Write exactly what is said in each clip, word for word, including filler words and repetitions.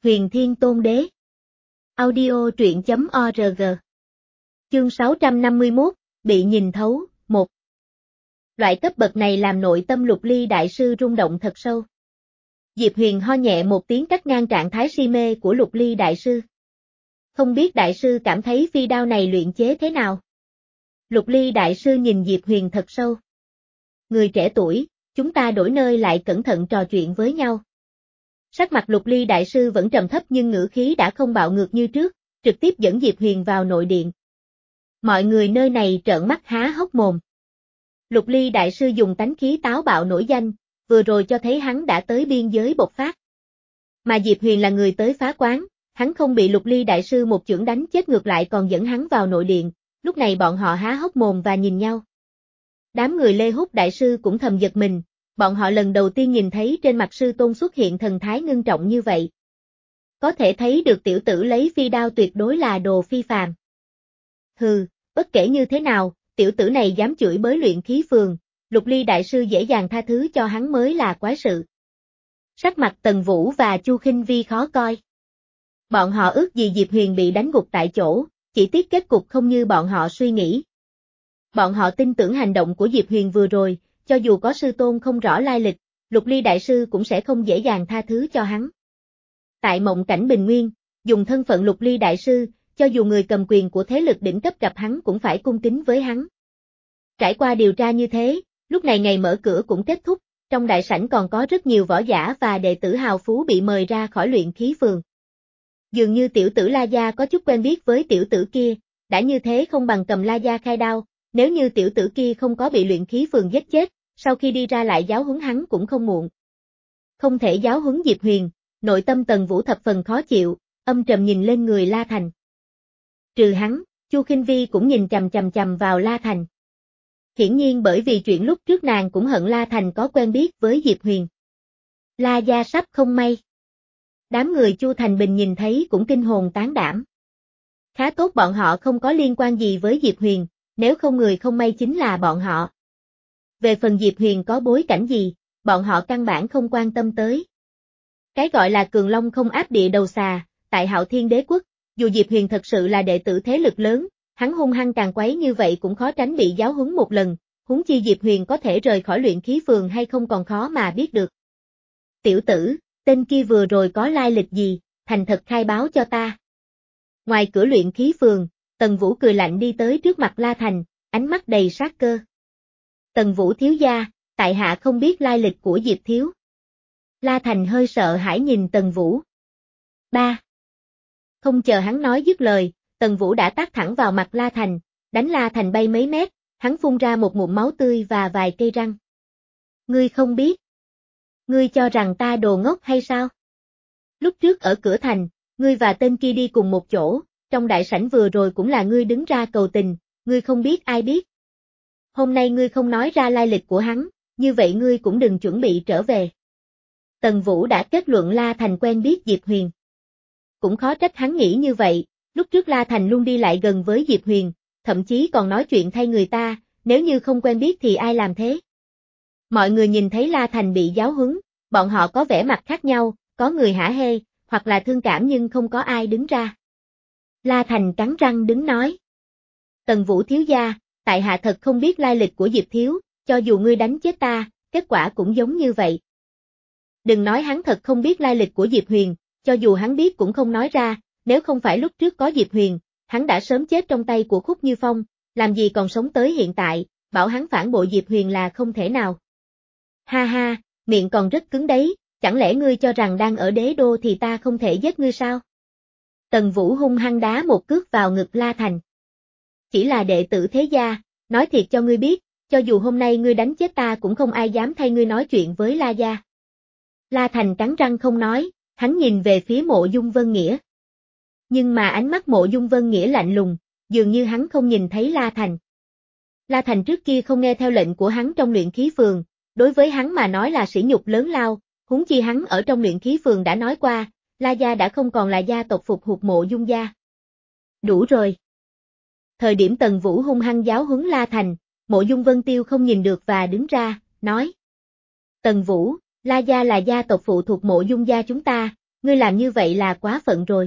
Huyền Thiên Tôn Đế. Audio truyện chấm org. Chương sáu trăm năm mươi mốt, bị nhìn thấu, một. Loại cấp bậc này làm nội tâm Lục Ly đại sư rung động thật sâu. Diệp Huyền ho nhẹ một tiếng cắt ngang trạng thái si mê của Lục Ly đại sư. Không biết đại sư cảm thấy phi đao này luyện chế thế nào? Lục Ly đại sư nhìn Diệp Huyền thật sâu. Người trẻ tuổi, chúng ta đổi nơi lại cẩn thận trò chuyện với nhau. Sắc mặt Lục Ly đại sư vẫn trầm thấp nhưng ngữ khí đã không bạo ngược như trước, trực tiếp dẫn Diệp Huyền vào nội điện. Mọi người nơi này trợn mắt há hốc mồm. Lục Ly đại sư dùng tánh khí táo bạo nổi danh, vừa rồi cho thấy hắn đã tới biên giới bộc phát. Mà Diệp Huyền là người tới phá quán, hắn không bị Lục Ly đại sư một chưởng đánh chết ngược lại còn dẫn hắn vào nội điện, lúc này bọn họ há hốc mồm và nhìn nhau. Đám người Lê Húc đại sư cũng thầm giật mình. Bọn họ lần đầu tiên nhìn thấy trên mặt sư tôn xuất hiện thần thái ngưng trọng như vậy. Có thể thấy được tiểu tử lấy phi đao tuyệt đối là đồ phi phàm. Hừ, bất kể như thế nào, tiểu tử này dám chửi bới luyện khí phường, Lục Ly đại sư dễ dàng tha thứ cho hắn mới là quái sự. Sắc mặt Tần Vũ và Chu Khinh Vi khó coi. Bọn họ ước gì Diệp Huyền bị đánh gục tại chỗ, chỉ tiếc kết cục không như bọn họ suy nghĩ. Bọn họ tin tưởng hành động của Diệp Huyền vừa rồi. Cho dù có sư tôn không rõ lai lịch, Lục Ly đại sư cũng sẽ không dễ dàng tha thứ cho hắn. Tại mộng cảnh bình nguyên, dùng thân phận Lục Ly đại sư, cho dù người cầm quyền của thế lực đỉnh cấp gặp hắn cũng phải cung kính với hắn. Trải qua điều tra như thế, lúc này ngày mở cửa cũng kết thúc, trong đại sảnh còn có rất nhiều võ giả và đệ tử hào phú bị mời ra khỏi luyện khí phường. Dường như tiểu tử La Gia có chút quen biết với tiểu tử kia, đã như thế không bằng cầm La Gia khai đao. Nếu như tiểu tử kia không có bị luyện khí phường giết chết, sau khi đi ra lại giáo huấn hắn cũng không muộn. Không thể giáo huấn Diệp Huyền, nội tâm Tần Vũ thập phần khó chịu, âm trầm nhìn lên người La Thành. Trừ hắn, Chu Khinh Vi cũng nhìn chằm chằm chằm vào La Thành. Hiển nhiên bởi vì chuyện lúc trước nàng cũng hận La Thành có quen biết với Diệp Huyền. La Gia sắp không may. Đám người Chu Thành Bình nhìn thấy cũng kinh hồn tán đảm. Khá tốt bọn họ không có liên quan gì với Diệp Huyền. Nếu không người không may chính là bọn họ. Về phần Diệp Huyền có bối cảnh gì, bọn họ căn bản không quan tâm tới. Cái gọi là cường long không áp địa đầu xà, tại Hạo Thiên Đế Quốc, dù Diệp Huyền thật sự là đệ tử thế lực lớn, hắn hung hăng càng quấy như vậy cũng khó tránh bị giáo huấn một lần, huống chi Diệp Huyền có thể rời khỏi luyện khí phường hay không còn khó mà biết được. Tiểu tử, tên kia vừa rồi có lai lịch gì, thành thật khai báo cho ta. Ngoài cửa luyện khí phường, Tần Vũ cười lạnh đi tới trước mặt La Thành, ánh mắt đầy sát cơ. Tần Vũ thiếu gia, tại hạ không biết lai lịch của Diệp thiếu. La Thành hơi sợ hãi nhìn Tần Vũ. Ba. Không chờ hắn nói dứt lời, Tần Vũ đã tát thẳng vào mặt La Thành, đánh La Thành bay mấy mét, hắn phun ra một ngụm máu tươi và vài cây răng. Ngươi không biết. Ngươi cho rằng ta đồ ngốc hay sao? Lúc trước ở cửa thành, ngươi và tên kia đi cùng một chỗ. Trong đại sảnh vừa rồi cũng là ngươi đứng ra cầu tình, ngươi không biết ai biết. Hôm nay ngươi không nói ra lai lịch của hắn, như vậy ngươi cũng đừng chuẩn bị trở về. Tần Vũ đã kết luận La Thành quen biết Diệp Huyền. Cũng khó trách hắn nghĩ như vậy, lúc trước La Thành luôn đi lại gần với Diệp Huyền, thậm chí còn nói chuyện thay người ta, nếu như không quen biết thì ai làm thế. Mọi người nhìn thấy La Thành bị giáo huấn, bọn họ có vẻ mặt khác nhau, có người hả hê, hoặc là thương cảm nhưng không có ai đứng ra. La Thành cắn răng đứng nói. Tần Vũ thiếu gia, tại hạ thật không biết lai lịch của Diệp thiếu, cho dù ngươi đánh chết ta, kết quả cũng giống như vậy. Đừng nói hắn thật không biết lai lịch của Diệp Huyền, cho dù hắn biết cũng không nói ra, nếu không phải lúc trước có Diệp Huyền, hắn đã sớm chết trong tay của Khúc Như Phong, làm gì còn sống tới hiện tại, bảo hắn phản bội Diệp Huyền là không thể nào. Ha ha, miệng còn rất cứng đấy, chẳng lẽ ngươi cho rằng đang ở đế đô thì ta không thể giết ngươi sao? Tần Vũ hung hăng đá một cước vào ngực La Thành. Chỉ là đệ tử thế gia, nói thiệt cho ngươi biết, cho dù hôm nay ngươi đánh chết ta cũng không ai dám thay ngươi nói chuyện với La Gia. La Thành cắn răng không nói, hắn nhìn về phía Mộ Dung Vân Nghĩa. Nhưng mà ánh mắt Mộ Dung Vân Nghĩa lạnh lùng, dường như hắn không nhìn thấy La Thành. La Thành trước kia không nghe theo lệnh của hắn trong luyện khí phường, đối với hắn mà nói là sỉ nhục lớn lao, huống chi hắn ở trong luyện khí phường đã nói qua, La Gia đã không còn là gia tộc phục hụt Mộ Dung gia. Đủ rồi. Thời điểm Tần Vũ hung hăng giáo huấn La Thành, Mộ Dung Vân Tiêu không nhìn được và đứng ra, nói. Tần Vũ, La Gia là gia tộc phụ thuộc Mộ Dung gia chúng ta, ngươi làm như vậy là quá phận rồi.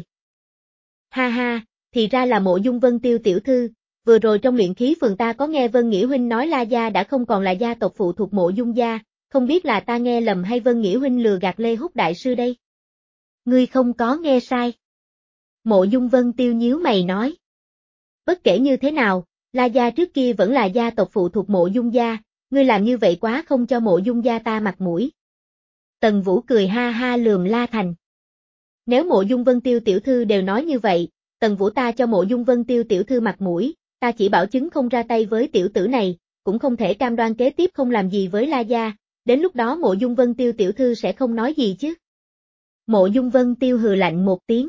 Ha ha, thì ra là Mộ Dung Vân Tiêu tiểu thư, vừa rồi trong luyện khí phường ta có nghe Vân Nghĩa huynh nói La gia đã không còn là gia tộc phụ thuộc Mộ Dung gia, không biết là ta nghe lầm hay Vân Nghĩa huynh lừa gạt Lê Húc đại sư đây. Ngươi không có nghe sai. Mộ Dung Vân Tiêu nhíu mày nói. Bất kể như thế nào, La gia trước kia vẫn là gia tộc phụ thuộc Mộ Dung gia, ngươi làm như vậy quá không cho Mộ Dung gia ta mặt mũi. Tần Vũ cười ha ha lườm La Thành. Nếu Mộ Dung Vân Tiêu tiểu thư đều nói như vậy, Tần Vũ ta cho Mộ Dung Vân Tiêu tiểu thư mặt mũi, ta chỉ bảo chứng không ra tay với tiểu tử này, cũng không thể cam đoan kế tiếp không làm gì với La gia, đến lúc đó Mộ Dung Vân Tiêu tiểu thư sẽ không nói gì chứ. Mộ Dung Vân Tiêu hừ lạnh một tiếng.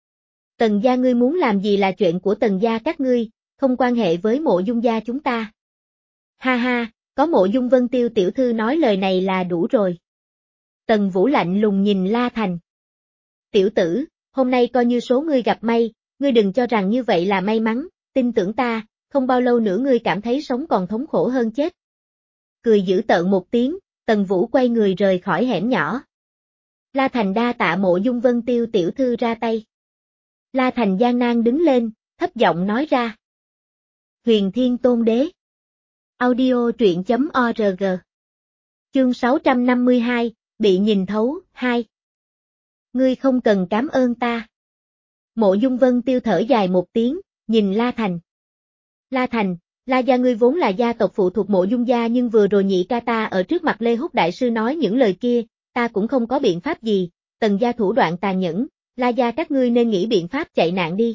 Tần gia ngươi muốn làm gì là chuyện của Tần gia các ngươi, không quan hệ với Mộ Dung gia chúng ta. Ha ha, có Mộ Dung Vân Tiêu tiểu thư nói lời này là đủ rồi. Tần Vũ lạnh lùng nhìn La Thành. Tiểu tử, hôm nay coi như số ngươi gặp may, ngươi đừng cho rằng như vậy là may mắn, tin tưởng ta, không bao lâu nữa ngươi cảm thấy sống còn thống khổ hơn chết. Cười dữ tợn một tiếng, Tần Vũ quay người rời khỏi hẻm nhỏ. La Thành đa tạ Mộ Dung Vân Tiêu tiểu thư ra tay. La Thành gian nan đứng lên, thấp giọng nói ra. Huyền Thiên Tôn Đế. Audio truyện chấm org. Chương sáu trăm năm mươi hai, bị nhìn thấu, hai. Ngươi không cần cảm ơn ta. Mộ Dung Vân Tiêu thở dài một tiếng, nhìn La Thành. La Thành, La gia ngươi vốn là gia tộc phụ thuộc Mộ Dung gia nhưng vừa rồi nhị ca ta ở trước mặt Lê Húc đại sư nói những lời kia, ta cũng không có biện pháp gì, Tần gia thủ đoạn tàn nhẫn, La gia các ngươi nên nghĩ biện pháp chạy nạn đi.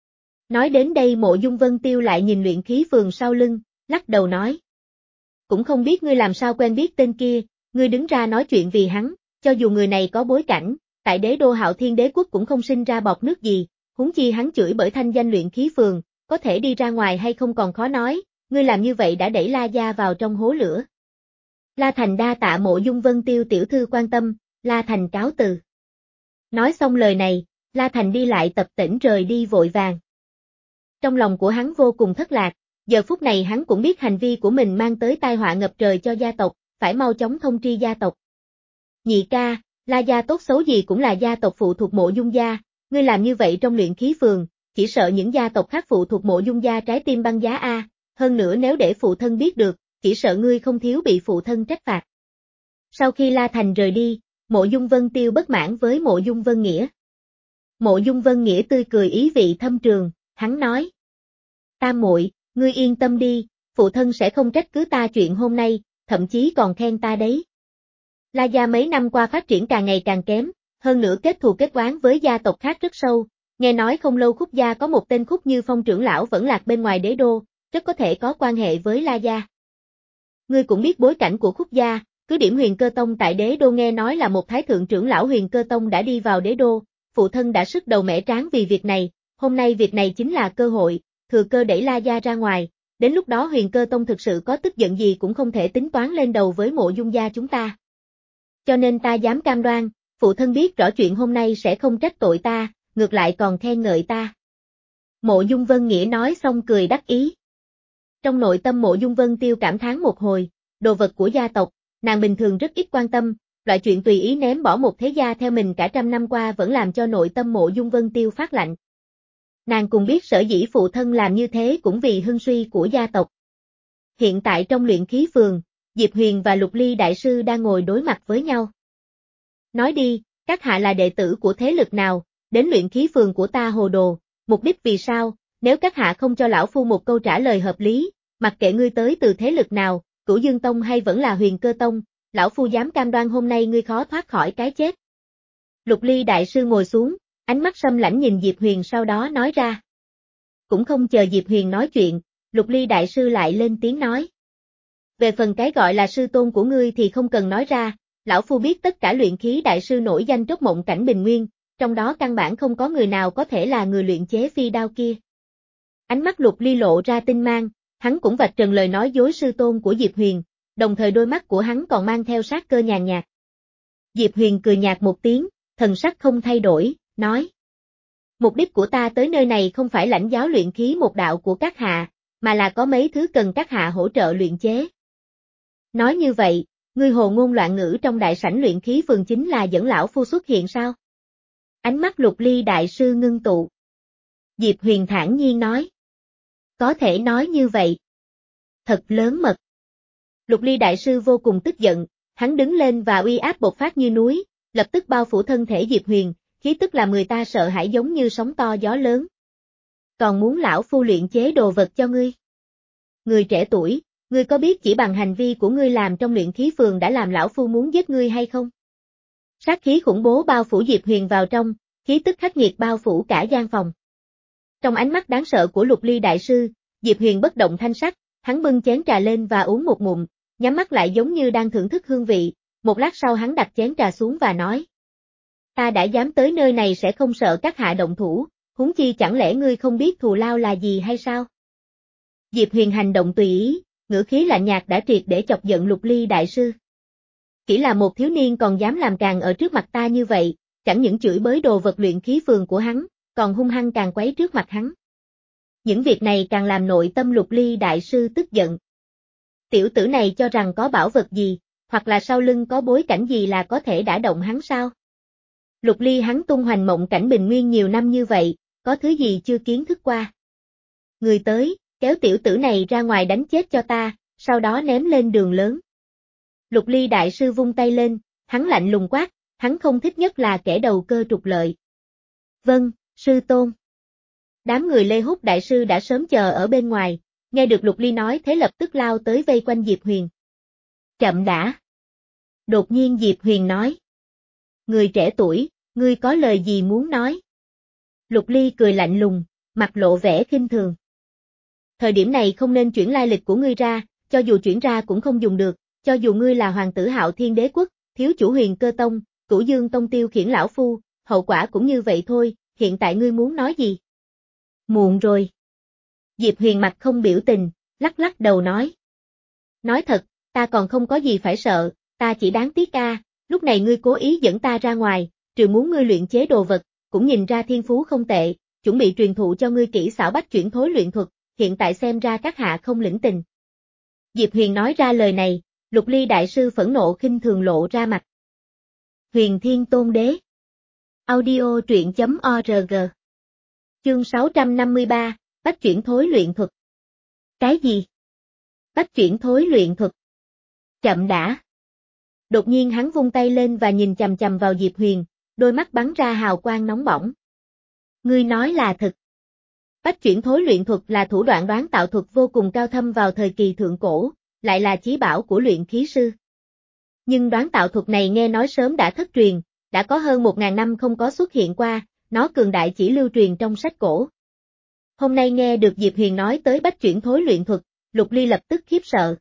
Nói đến đây Mộ Dung Vân Tiêu lại nhìn luyện khí phường sau lưng, lắc đầu nói. Cũng không biết ngươi làm sao quen biết tên kia, ngươi đứng ra nói chuyện vì hắn, cho dù người này có bối cảnh, tại đế đô Hạo Thiên đế quốc cũng không sinh ra bọt nước gì, huống chi hắn chửi bởi thanh danh luyện khí phường, có thể đi ra ngoài hay không còn khó nói, ngươi làm như vậy đã đẩy La gia vào trong hố lửa. La Thành đa tạ Mộ Dung Vân Tiêu tiểu thư quan tâm, La Thành cáo từ. Nói xong lời này, La Thành đi lại tập tễnh rời đi vội vàng. Trong lòng của hắn vô cùng thất lạc, giờ phút này hắn cũng biết hành vi của mình mang tới tai họa ngập trời cho gia tộc, phải mau chóng thông tri gia tộc. Nhị ca, La gia tốt xấu gì cũng là gia tộc phụ thuộc Mộ Dung gia, ngươi làm như vậy trong luyện khí phường, chỉ sợ những gia tộc khác phụ thuộc Mộ Dung gia trái tim băng giá a, hơn nữa nếu để phụ thân biết được, chỉ sợ ngươi không thiếu bị phụ thân trách phạt. Sau khi La Thành rời đi, Mộ Dung Vân Tiêu bất mãn với Mộ Dung Vân Nghĩa. Mộ Dung Vân Nghĩa tươi cười ý vị thâm trường, hắn nói. Tam muội, ngươi yên tâm đi, phụ thân sẽ không trách cứ ta chuyện hôm nay, thậm chí còn khen ta đấy. La gia mấy năm qua phát triển càng ngày càng kém, hơn nữa kết thù kết oán với gia tộc khác rất sâu, nghe nói không lâu Khúc gia có một tên Khúc Như Phong trưởng lão vẫn lạc bên ngoài đế đô, rất có thể có quan hệ với La gia. Ngươi cũng biết bối cảnh của Khúc gia, cứ điểm Huyền Cơ Tông tại đế đô nghe nói là một thái thượng trưởng lão Huyền Cơ Tông đã đi vào đế đô, phụ thân đã sức đầu mẻ trán vì việc này, hôm nay việc này chính là cơ hội, thừa cơ đẩy La gia ra ngoài, đến lúc đó Huyền Cơ Tông thực sự có tức giận gì cũng không thể tính toán lên đầu với Mộ Dung gia chúng ta. Cho nên ta dám cam đoan, phụ thân biết rõ chuyện hôm nay sẽ không trách tội ta, ngược lại còn khen ngợi ta. Mộ Dung Vân Nghĩa nói xong cười đắc ý. Trong nội tâm Mộ Dung Vân Tiêu cảm thán một hồi, đồ vật của gia tộc, nàng bình thường rất ít quan tâm, loại chuyện tùy ý ném bỏ một thế gia theo mình cả trăm năm qua vẫn làm cho nội tâm Mộ Dung Vân Tiêu phát lạnh. Nàng cùng biết sở dĩ phụ thân làm như thế cũng vì hưng suy của gia tộc. Hiện tại trong luyện khí phường, Diệp Huyền và Lục Ly đại sư đang ngồi đối mặt với nhau. Nói đi, các hạ là đệ tử của thế lực nào, đến luyện khí phường của ta hồ đồ, mục đích vì sao, nếu các hạ không cho lão phu một câu trả lời hợp lý, mặc kệ ngươi tới từ thế lực nào, Cửu Dương Tông hay vẫn là Huyền Cơ Tông, lão phu dám cam đoan hôm nay ngươi khó thoát khỏi cái chết. Lục Ly đại sư ngồi xuống, ánh mắt sâm lãnh nhìn Diệp Huyền sau đó nói ra. Cũng không chờ Diệp Huyền nói chuyện, Lục Ly đại sư lại lên tiếng nói. Về phần cái gọi là sư tôn của ngươi thì không cần nói ra, lão phu biết tất cả luyện khí đại sư nổi danh trốc mộng cảnh bình nguyên, trong đó căn bản không có người nào có thể là người luyện chế phi đao kia. Ánh mắt Lục Ly lộ ra tinh mang, hắn cũng vạch trần lời nói dối sư tôn của Diệp Huyền, đồng thời đôi mắt của hắn còn mang theo sát cơ nhàn nhạt. Diệp Huyền cười nhạt một tiếng, thần sắc không thay đổi, nói. Mục đích của ta tới nơi này không phải lãnh giáo luyện khí một đạo của các hạ, mà là có mấy thứ cần các hạ hỗ trợ luyện chế. Nói như vậy, ngươi hồ ngôn loạn ngữ trong đại sảnh luyện khí phường chính là dẫn lão phu xuất hiện sao? Ánh mắt Lục Ly đại sư ngưng tụ. Diệp Huyền thản nhiên nói. Có thể nói như vậy. Thật lớn mật. Lục Ly đại sư vô cùng tức giận, hắn đứng lên và uy áp bộc phát như núi, lập tức bao phủ thân thể Diệp Huyền, khí tức làm người ta sợ hãi giống như sóng to gió lớn. Còn muốn lão phu luyện chế đồ vật cho ngươi. Người trẻ tuổi, ngươi có biết chỉ bằng hành vi của ngươi làm trong luyện khí phường đã làm lão phu muốn giết ngươi hay không? Sát khí khủng bố bao phủ Diệp Huyền vào trong, khí tức khắc nghiệt bao phủ cả gian phòng. Trong ánh mắt đáng sợ của Lục Ly đại sư, Diệp Huyền bất động thanh sắc, hắn bưng chén trà lên và uống một ngụm, nhắm mắt lại giống như đang thưởng thức hương vị, một lát sau hắn đặt chén trà xuống và nói. Ta đã dám tới nơi này sẽ không sợ các hạ động thủ, huống chi chẳng lẽ ngươi không biết thù lao là gì hay sao? Diệp Huyền hành động tùy ý, ngữ khí lạnh nhạt đã triệt để chọc giận Lục Ly đại sư. Chỉ là một thiếu niên còn dám làm càng ở trước mặt ta như vậy, chẳng những chửi bới đồ vật luyện khí phường của hắn, còn hung hăng càng quấy trước mặt hắn. Những việc này càng làm nội tâm Lục Ly đại sư tức giận. Tiểu tử này cho rằng có bảo vật gì, hoặc là sau lưng có bối cảnh gì là có thể đả động hắn sao? Lục Ly hắn tung hoành mộng cảnh bình nguyên nhiều năm như vậy, có thứ gì chưa kiến thức qua? Người tới, kéo tiểu tử này ra ngoài đánh chết cho ta, sau đó ném lên đường lớn. Lục Ly đại sư vung tay lên, hắn lạnh lùng quát, hắn không thích nhất là kẻ đầu cơ trục lợi. Vâng, sư tôn. Đám người Lê Húc đại sư đã sớm chờ ở bên ngoài, nghe được Lục Ly nói thế lập tức lao tới vây quanh Diệp Huyền. Chậm đã. Đột nhiên Diệp Huyền nói. Người trẻ tuổi, ngươi có lời gì muốn nói? Lục Ly cười lạnh lùng, mặt lộ vẻ khinh thường. Thời điểm này không nên chuyển lai lịch của ngươi ra, cho dù chuyển ra cũng không dùng được, cho dù ngươi là hoàng tử Hạo Thiên Đế Quốc, thiếu chủ Huyền Cơ Tông, Cửu Dương Tông tiêu khiển lão phu, hậu quả cũng như vậy thôi, hiện tại ngươi muốn nói gì? Muộn rồi. Diệp Huyền mặt không biểu tình, lắc lắc đầu nói. Nói thật, ta còn không có gì phải sợ, ta chỉ đáng tiếc a, lúc này ngươi cố ý dẫn ta ra ngoài, trừ muốn ngươi luyện chế đồ vật, cũng nhìn ra thiên phú không tệ, chuẩn bị truyền thụ cho ngươi kỹ xảo bách chuyển thối luyện thuật, hiện tại xem ra các hạ không lĩnh tình. Diệp Huyền nói ra lời này, Lục Ly đại sư phẫn nộ khinh thường lộ ra mặt. Huyền Thiên Tôn Đế. Audio truyện chấm org. Chương sáu trăm năm mươi ba, bách chuyển thối luyện thuật. Cái gì? Bách chuyển thối luyện thuật. Chậm đã. Đột nhiên hắn vung tay lên và nhìn chằm chằm vào Diệp Huyền, đôi mắt bắn ra hào quang nóng bỏng. Ngươi nói là thật. Bách chuyển thối luyện thuật là thủ đoạn đoán tạo thuật vô cùng cao thâm vào thời kỳ thượng cổ, lại là chí bảo của luyện khí sư. Nhưng đoán tạo thuật này nghe nói sớm đã thất truyền, đã có hơn một ngàn năm không có xuất hiện qua, nó cường đại chỉ lưu truyền trong sách cổ. Hôm nay nghe được Diệp Huyền nói tới bách chuyển thối luyện thuật, Lục Ly lập tức khiếp sợ.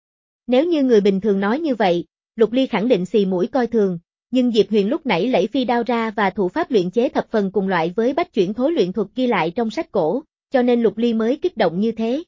Nếu như người bình thường nói như vậy, Lục Ly khẳng định xì mũi coi thường, nhưng Diệp Huyền lúc nãy lẫy phi đao ra và thủ pháp luyện chế thập phần cùng loại với bách chuyển thối luyện thuật ghi lại trong sách cổ, cho nên Lục Ly mới kích động như thế.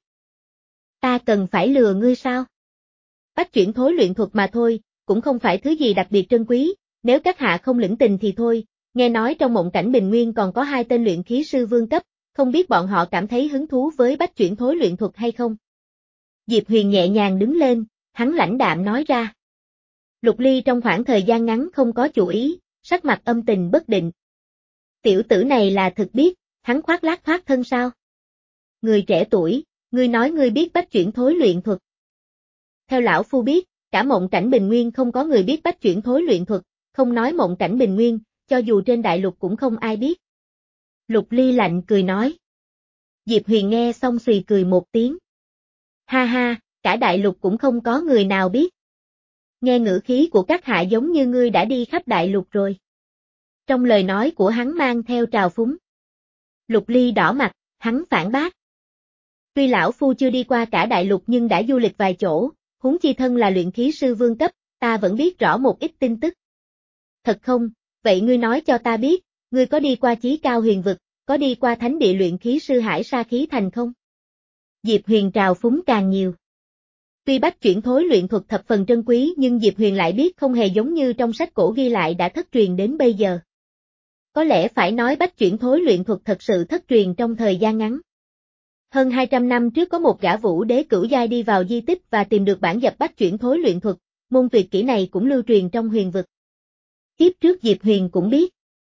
Ta cần phải lừa ngươi sao? Bách chuyển thối luyện thuật mà thôi, cũng không phải thứ gì đặc biệt trân quý, nếu các hạ không lĩnh tình thì thôi, nghe nói trong mộng cảnh bình nguyên còn có hai tên luyện khí sư vương cấp, không biết bọn họ cảm thấy hứng thú với bách chuyển thối luyện thuật hay không? Diệp Huyền nhẹ nhàng đứng lên, hắn lãnh đạm nói ra. Lục Ly trong khoảng thời gian ngắn không có chủ ý, sắc mặt âm tình bất định. Tiểu tử này là thực biết, hắn khoác lác thoát thân sao? Người trẻ tuổi, ngươi nói ngươi biết bách chuyển thối luyện thuật. Theo lão phu biết, cả mộng cảnh bình nguyên không có người biết bách chuyển thối luyện thuật, không nói mộng cảnh bình nguyên, cho dù trên đại lục cũng không ai biết. Lục Ly lạnh cười nói. Diệp Huyền nghe xong xùy cười một tiếng. Ha ha, cả đại lục cũng không có người nào biết. Nghe ngữ khí của các hạ giống như ngươi đã đi khắp đại lục rồi. Trong lời nói của hắn mang theo trào phúng. Lục Ly đỏ mặt, hắn phản bác. Tuy lão phu chưa đi qua cả đại lục nhưng đã du lịch vài chỗ, huống chi thân là luyện khí sư vương cấp, ta vẫn biết rõ một ít tin tức. Thật không, vậy ngươi nói cho ta biết, ngươi có đi qua chí cao huyền vực, có đi qua thánh địa luyện khí sư Hải Sa Khí Thành không? Diệp Huyền trào phúng càng nhiều. Tuy bách chuyển thối luyện thuật thập phần trân quý nhưng Diệp Huyền lại biết không hề giống như trong sách cổ ghi lại đã thất truyền đến bây giờ. Có lẽ phải nói bách chuyển thối luyện thuật thật sự thất truyền trong thời gian ngắn. Hơn hai trăm năm trước có một gã vũ đế cửu giai đi vào di tích và tìm được bản dập bách chuyển thối luyện thuật, môn tuyệt kỹ này cũng lưu truyền trong huyền vực. Kiếp trước Diệp Huyền cũng biết.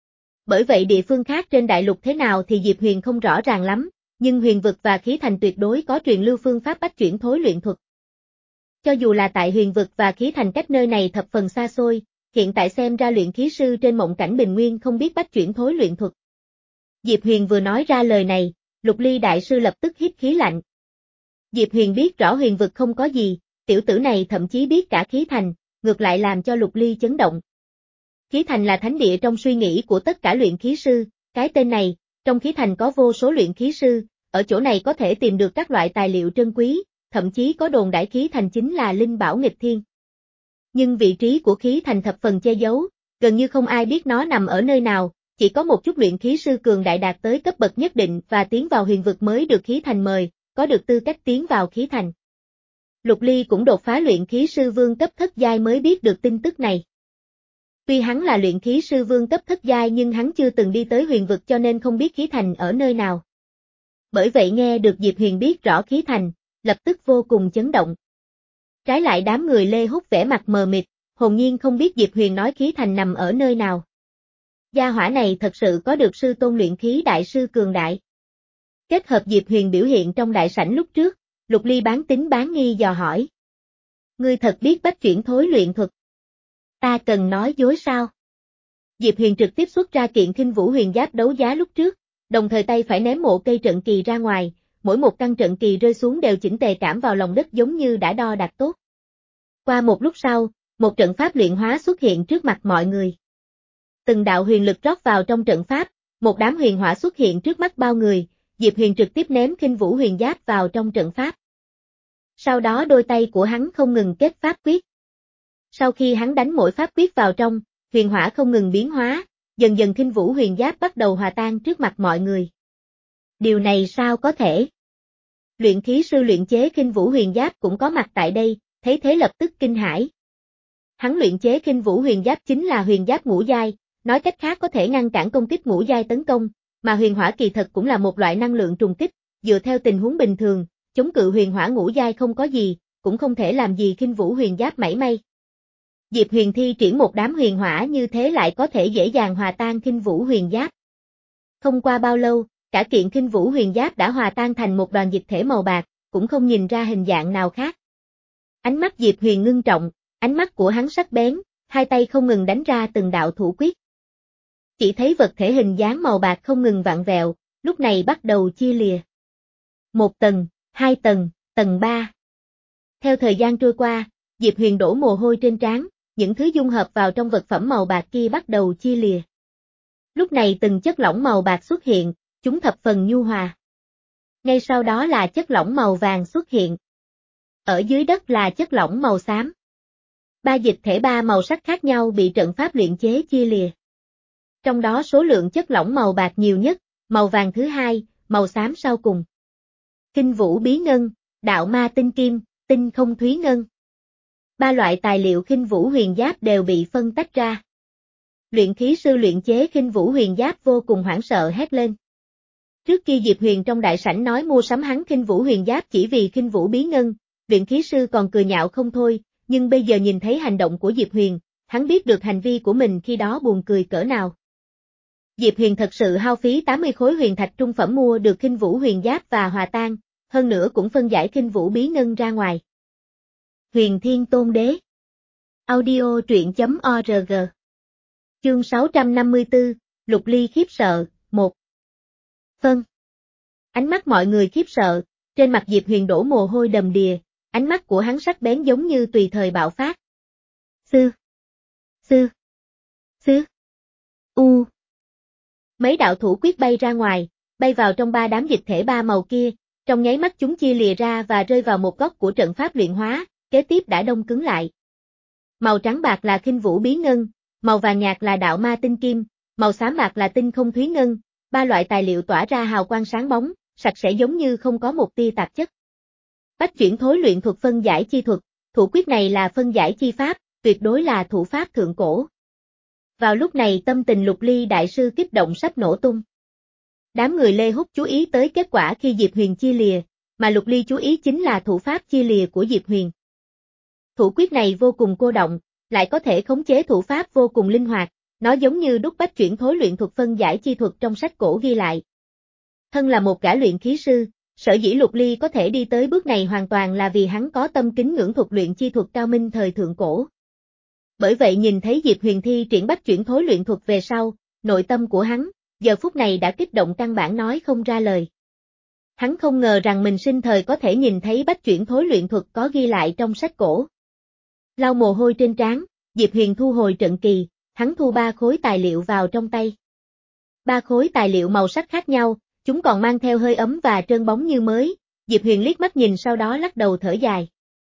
Bởi vậy địa phương khác trên đại lục thế nào thì Diệp Huyền không rõ ràng lắm, nhưng huyền vực và khí thành tuyệt đối có truyền lưu phương pháp bách chuyển thối luyện thuật. Cho dù là tại huyền vực và khí thành cách nơi này thập phần xa xôi, hiện tại xem ra luyện khí sư trên mộng cảnh bình nguyên không biết bách chuyển thối luyện thuật. Diệp Huyền vừa nói ra lời này, Lục Ly đại sư lập tức hít khí lạnh. Diệp Huyền biết rõ huyền vực không có gì, tiểu tử này thậm chí biết cả khí thành, ngược lại làm cho Lục Ly chấn động. Khí thành là thánh địa trong suy nghĩ của tất cả luyện khí sư, cái tên này, trong khí thành có vô số luyện khí sư, ở chỗ này có thể tìm được các loại tài liệu trân quý, thậm chí có đồn đại khí thành chính là linh bảo nghịch thiên. Nhưng vị trí của khí thành thập phần che giấu, gần như không ai biết nó nằm ở nơi nào, chỉ có một chút luyện khí sư cường đại đạt tới cấp bậc nhất định và tiến vào huyền vực mới được khí thành mời, có được tư cách tiến vào khí thành. Lục Ly cũng đột phá luyện khí sư vương cấp thất giai mới biết được tin tức này. Tuy hắn là luyện khí sư vương cấp thất giai nhưng hắn chưa từng đi tới huyền vực cho nên không biết khí thành ở nơi nào. Bởi vậy nghe được Diệp Huyền biết rõ khí thành, lập tức vô cùng chấn động. Trái lại đám người Lê Húc vẻ mặt mờ mịt, hồn nhiên không biết Diệp Huyền nói khí thành nằm ở nơi nào. Gia hỏa này thật sự có được sư tôn luyện khí đại sư cường đại. Kết hợp Diệp Huyền biểu hiện trong đại sảnh lúc trước, Lục Ly bán tín bán nghi dò hỏi. Ngươi thật biết bách chuyển thối luyện thuật. Ta cần nói dối sao? Diệp Huyền trực tiếp xuất ra kiện Khinh Vũ Huyền Giáp đấu giá lúc trước, đồng thời tay phải ném một cây trận kỳ ra ngoài, mỗi một căn trận kỳ rơi xuống đều chỉnh tề cảm vào lòng đất giống như đã đo đạc tốt. Qua một lúc sau, một trận pháp luyện hóa xuất hiện trước mặt mọi người. Từng đạo huyền lực rót vào trong trận pháp, một đám huyền hỏa xuất hiện trước mắt bao người, Diệp Huyền trực tiếp ném Khinh Vũ Huyền Giáp vào trong trận pháp. Sau đó đôi tay của hắn không ngừng kết pháp quyết. Sau khi hắn đánh mỗi pháp quyết vào trong, huyền hỏa không ngừng biến hóa, dần dần Khinh Vũ Huyền Giáp bắt đầu hòa tan trước mặt mọi người. Điều này sao có thể? Luyện khí sư luyện chế Khinh Vũ Huyền Giáp cũng có mặt tại đây, thấy thế lập tức kinh hãi. Hắn luyện chế Khinh Vũ Huyền Giáp chính là huyền giáp ngũ giai, nói cách khác có thể ngăn cản công kích ngũ giai tấn công, mà huyền hỏa kỳ thật cũng là một loại năng lượng trùng kích, dựa theo tình huống bình thường, chống cự huyền hỏa ngũ giai không có gì, cũng không thể làm gì Khinh Vũ Huyền Giáp mảy may. Diệp Huyền thi triển một đám huyền hỏa như thế lại có thể dễ dàng hòa tan Khinh Vũ Huyền Giáp. Không qua bao lâu, cả kiện Khinh Vũ Huyền Giáp đã hòa tan thành một đoàn dịch thể màu bạc, cũng không nhìn ra hình dạng nào khác. Ánh mắt Diệp Huyền ngưng trọng, ánh mắt của hắn sắc bén, hai tay không ngừng đánh ra từng đạo thủ quyết. Chỉ thấy vật thể hình dáng màu bạc không ngừng vặn vẹo, lúc này bắt đầu chia lìa. Một tầng, hai tầng, tầng ba. Theo thời gian trôi qua, Diệp Huyền đổ mồ hôi trên trán, những thứ dung hợp vào trong vật phẩm màu bạc kia bắt đầu chia lìa. Lúc này từng chất lỏng màu bạc xuất hiện, chúng thập phần nhu hòa. Ngay sau đó là chất lỏng màu vàng xuất hiện. Ở dưới đất là chất lỏng màu xám. Ba dịch thể ba màu sắc khác nhau bị trận pháp luyện chế chia lìa. Trong đó số lượng chất lỏng màu bạc nhiều nhất, màu vàng thứ hai, màu xám sau cùng. Khinh Vũ Bí Ngân, Đạo Ma Tinh Kim, Tinh Không Thúy Ngân. Ba loại tài liệu Khinh Vũ Huyền Giáp đều bị phân tách ra. Luyện khí sư luyện chế Khinh Vũ Huyền Giáp vô cùng hoảng sợ hét lên. Trước kia Diệp Huyền trong đại sảnh nói mua sắm hắn Khinh Vũ Huyền Giáp chỉ vì Khinh Vũ Bí Ngân, luyện khí sư còn cười nhạo không thôi, nhưng bây giờ nhìn thấy hành động của Diệp Huyền, hắn biết được hành vi của mình khi đó buồn cười cỡ nào. Diệp Huyền thật sự hao phí tám mươi khối huyền thạch trung phẩm mua được Khinh Vũ Huyền Giáp và hòa tan, hơn nữa cũng phân giải Khinh Vũ Bí Ngân ra ngoài. Huyền Thiên Tôn Đế. Audio truyện chấm org. Chương sáu trăm năm mươi tư, Lục Ly khiếp sợ, một. Phân. Ánh mắt mọi người khiếp sợ, trên mặt Diệp Huyền đổ mồ hôi đầm đìa, ánh mắt của hắn sắc bén giống như tùy thời bạo phát. Sư. Sư. Sư. U. Mấy đạo thủ quyết bay ra ngoài, bay vào trong ba đám dịch thể ba màu kia, trong nháy mắt chúng chia lìa ra và rơi vào một góc của trận pháp luyện hóa, kế tiếp đã đông cứng lại. Màu trắng bạc là Khinh Vũ Bí Ngân, màu vàng nhạt là Đạo Ma Tinh Kim, màu xám bạc là Tinh Không Thúy Ngân, ba loại tài liệu tỏa ra hào quang sáng bóng, sạch sẽ giống như không có một tia tạp chất. Bách chuyển thối luyện thuật phân giải chi thuật, thủ quyết này là phân giải chi pháp, tuyệt đối là thủ pháp thượng cổ. Vào lúc này tâm tình Lục Ly đại sư kích động sắp nổ tung. Đám người Lê Húc chú ý tới kết quả khi Diệp Huyền chia lìa, mà Lục Ly chú ý chính là thủ pháp chia lìa của Diệp Huyền. Thủ quyết này vô cùng cô động, lại có thể khống chế thủ pháp vô cùng linh hoạt, nó giống như đúc bách chuyển thối luyện thuật phân giải chi thuật trong sách cổ ghi lại. Thân là một gã luyện khí sư, sở dĩ Lục Ly có thể đi tới bước này hoàn toàn là vì hắn có tâm kính ngưỡng thuật luyện chi thuật cao minh thời thượng cổ. Bởi vậy nhìn thấy Diệp Huyền thi triển bách chuyển thối luyện thuật về sau, nội tâm của hắn, giờ phút này đã kích động căn bản nói không ra lời. Hắn không ngờ rằng mình sinh thời có thể nhìn thấy bách chuyển thối luyện thuật có ghi lại trong sách cổ. Lau mồ hôi trên trán, Diệp Huyền thu hồi trận kỳ, hắn thu ba khối tài liệu vào trong tay. Ba khối tài liệu màu sắc khác nhau, chúng còn mang theo hơi ấm và trơn bóng như mới, Diệp Huyền liếc mắt nhìn sau đó lắc đầu thở dài.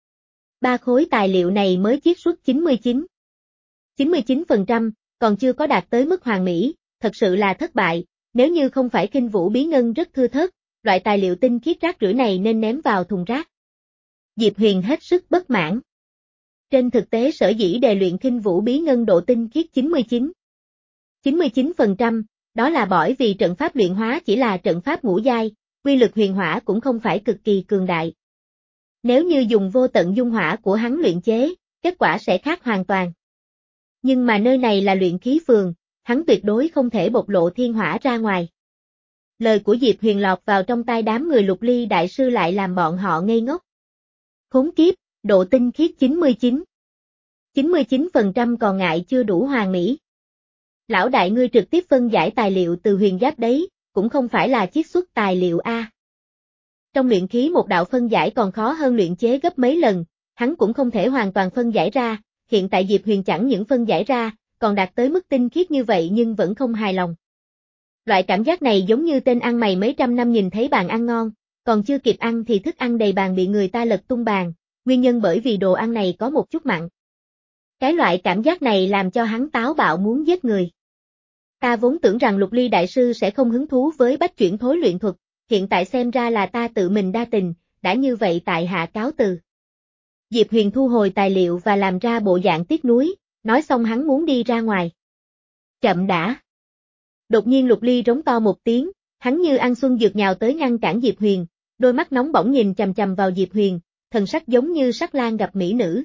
Ba khối tài liệu này mới chiết xuất chín mươi chín. chín mươi chín phần trăm, còn chưa có đạt tới mức hoàn mỹ, thật sự là thất bại, nếu như không phải Kinh Vũ bí ngân rất thưa thớt, loại tài liệu tinh khiết rác rưởi này nên ném vào thùng rác. Diệp Huyền hết sức bất mãn. Trên thực tế sở dĩ đề luyện Kinh Vũ bí ngân độ tinh khiết chín mươi chín. chín mươi chín phần trăm, đó là bởi vì trận pháp luyện hóa chỉ là trận pháp ngũ giai, quy lực huyền hỏa cũng không phải cực kỳ cường đại. Nếu như dùng vô tận dung hỏa của hắn luyện chế, kết quả sẽ khác hoàn toàn. Nhưng mà nơi này là luyện khí phường, hắn tuyệt đối không thể bộc lộ thiên hỏa ra ngoài. Lời của Diệp Huyền lọt vào trong tai đám người Lục Ly đại sư lại làm bọn họ ngây ngốc. Khốn kiếp, độ tinh khiết chín mươi chín. chín mươi chín phần trăm còn ngại chưa đủ hoàn mỹ. Lão đại ngươi trực tiếp phân giải tài liệu từ huyền giáp đấy, cũng không phải là chiết xuất tài liệu A. Trong luyện khí một đạo phân giải còn khó hơn luyện chế gấp mấy lần, hắn cũng không thể hoàn toàn phân giải ra, hiện tại Diệp Huyền chẳng những phân giải ra, còn đạt tới mức tinh khiết như vậy nhưng vẫn không hài lòng. Loại cảm giác này giống như tên ăn mày mấy trăm năm nhìn thấy bàn ăn ngon, còn chưa kịp ăn thì thức ăn đầy bàn bị người ta lật tung bàn, nguyên nhân bởi vì đồ ăn này có một chút mặn. Cái loại cảm giác này làm cho hắn táo bạo muốn giết người. Ta vốn tưởng rằng Lục Ly đại sư sẽ không hứng thú với bách chuyển thối luyện thuật, hiện tại xem ra là ta tự mình đa tình, đã như vậy tại hạ cáo từ. Diệp Huyền thu hồi tài liệu và làm ra bộ dạng tiếc nuối, nói xong hắn muốn đi ra ngoài. Chậm đã. Đột nhiên Lục Ly rống to một tiếng, hắn như ăn xuân dược nhào tới ngăn cản Diệp Huyền, đôi mắt nóng bỏng nhìn chằm chằm vào Diệp Huyền, thần sắc giống như sắc lang gặp mỹ nữ.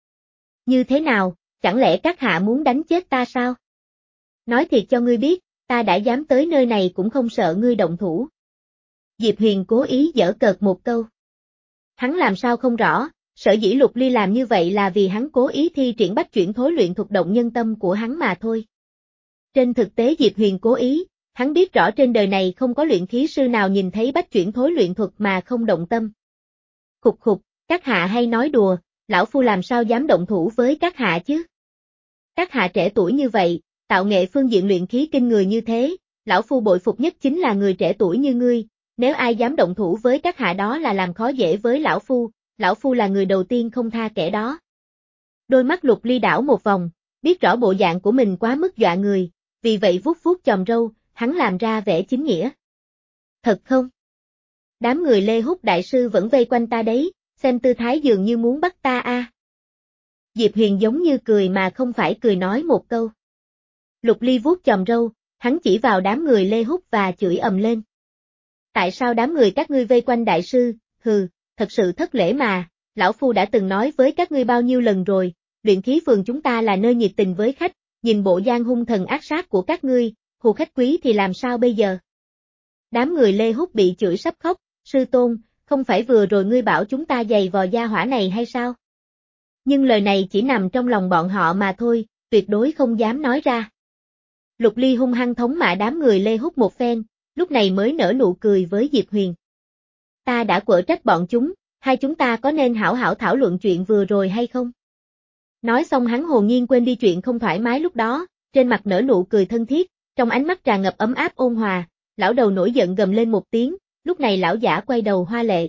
Như thế nào, chẳng lẽ các hạ muốn đánh chết ta sao? Nói thiệt cho ngươi biết, ta đã dám tới nơi này cũng không sợ ngươi động thủ. Diệp Huyền cố ý giở cợt một câu. Hắn làm sao không rõ, sở dĩ Lục Ly làm như vậy là vì hắn cố ý thi triển bách chuyển thối luyện thuật động nhân tâm của hắn mà thôi. Trên thực tế Diệp Huyền cố ý, hắn biết rõ trên đời này không có luyện khí sư nào nhìn thấy bách chuyển thối luyện thuật mà không động tâm. Khục khục, các hạ hay nói đùa, lão phu làm sao dám động thủ với các hạ chứ? Các hạ trẻ tuổi như vậy, tạo nghệ phương diện luyện khí kinh người như thế, lão phu bội phục nhất chính là người trẻ tuổi như ngươi, nếu ai dám động thủ với các hạ đó là làm khó dễ với lão phu, lão phu là người đầu tiên không tha kẻ đó. Đôi mắt Lục Ly đảo một vòng, biết rõ bộ dạng của mình quá mức dọa người, vì vậy vuốt vuốt chòm râu, hắn làm ra vẻ chính nghĩa. Thật không? Đám người Lê Húc đại sư vẫn vây quanh ta đấy, xem tư thái dường như muốn bắt ta a. À. Diệp Huyền giống như cười mà không phải cười nói một câu. Lục Ly vuốt chòm râu, hắn chỉ vào đám người Lê Húc và chửi ầm lên. Tại sao đám người các ngươi vây quanh đại sư, hừ, thật sự thất lễ mà, lão phu đã từng nói với các ngươi bao nhiêu lần rồi, luyện khí phường chúng ta là nơi nhiệt tình với khách, nhìn bộ gian hung thần ác sát của các ngươi, hù khách quý thì làm sao bây giờ? Đám người Lê Húc bị chửi sắp khóc, sư tôn, không phải vừa rồi ngươi bảo chúng ta giày vò gia hỏa này hay sao? Nhưng lời này chỉ nằm trong lòng bọn họ mà thôi, tuyệt đối không dám nói ra. Lục Ly hung hăng thống mạ đám người Lê Húc một phen, lúc này mới nở nụ cười với Diệp Huyền. Ta đã quở trách bọn chúng, hai chúng ta có nên hảo hảo thảo luận chuyện vừa rồi hay không? Nói xong hắn hồn nhiên quên đi chuyện không thoải mái lúc đó, trên mặt nở nụ cười thân thiết, trong ánh mắt tràn ngập ấm áp ôn hòa, lão đầu nổi giận gầm lên một tiếng, lúc này lão giả quay đầu hoa lệ.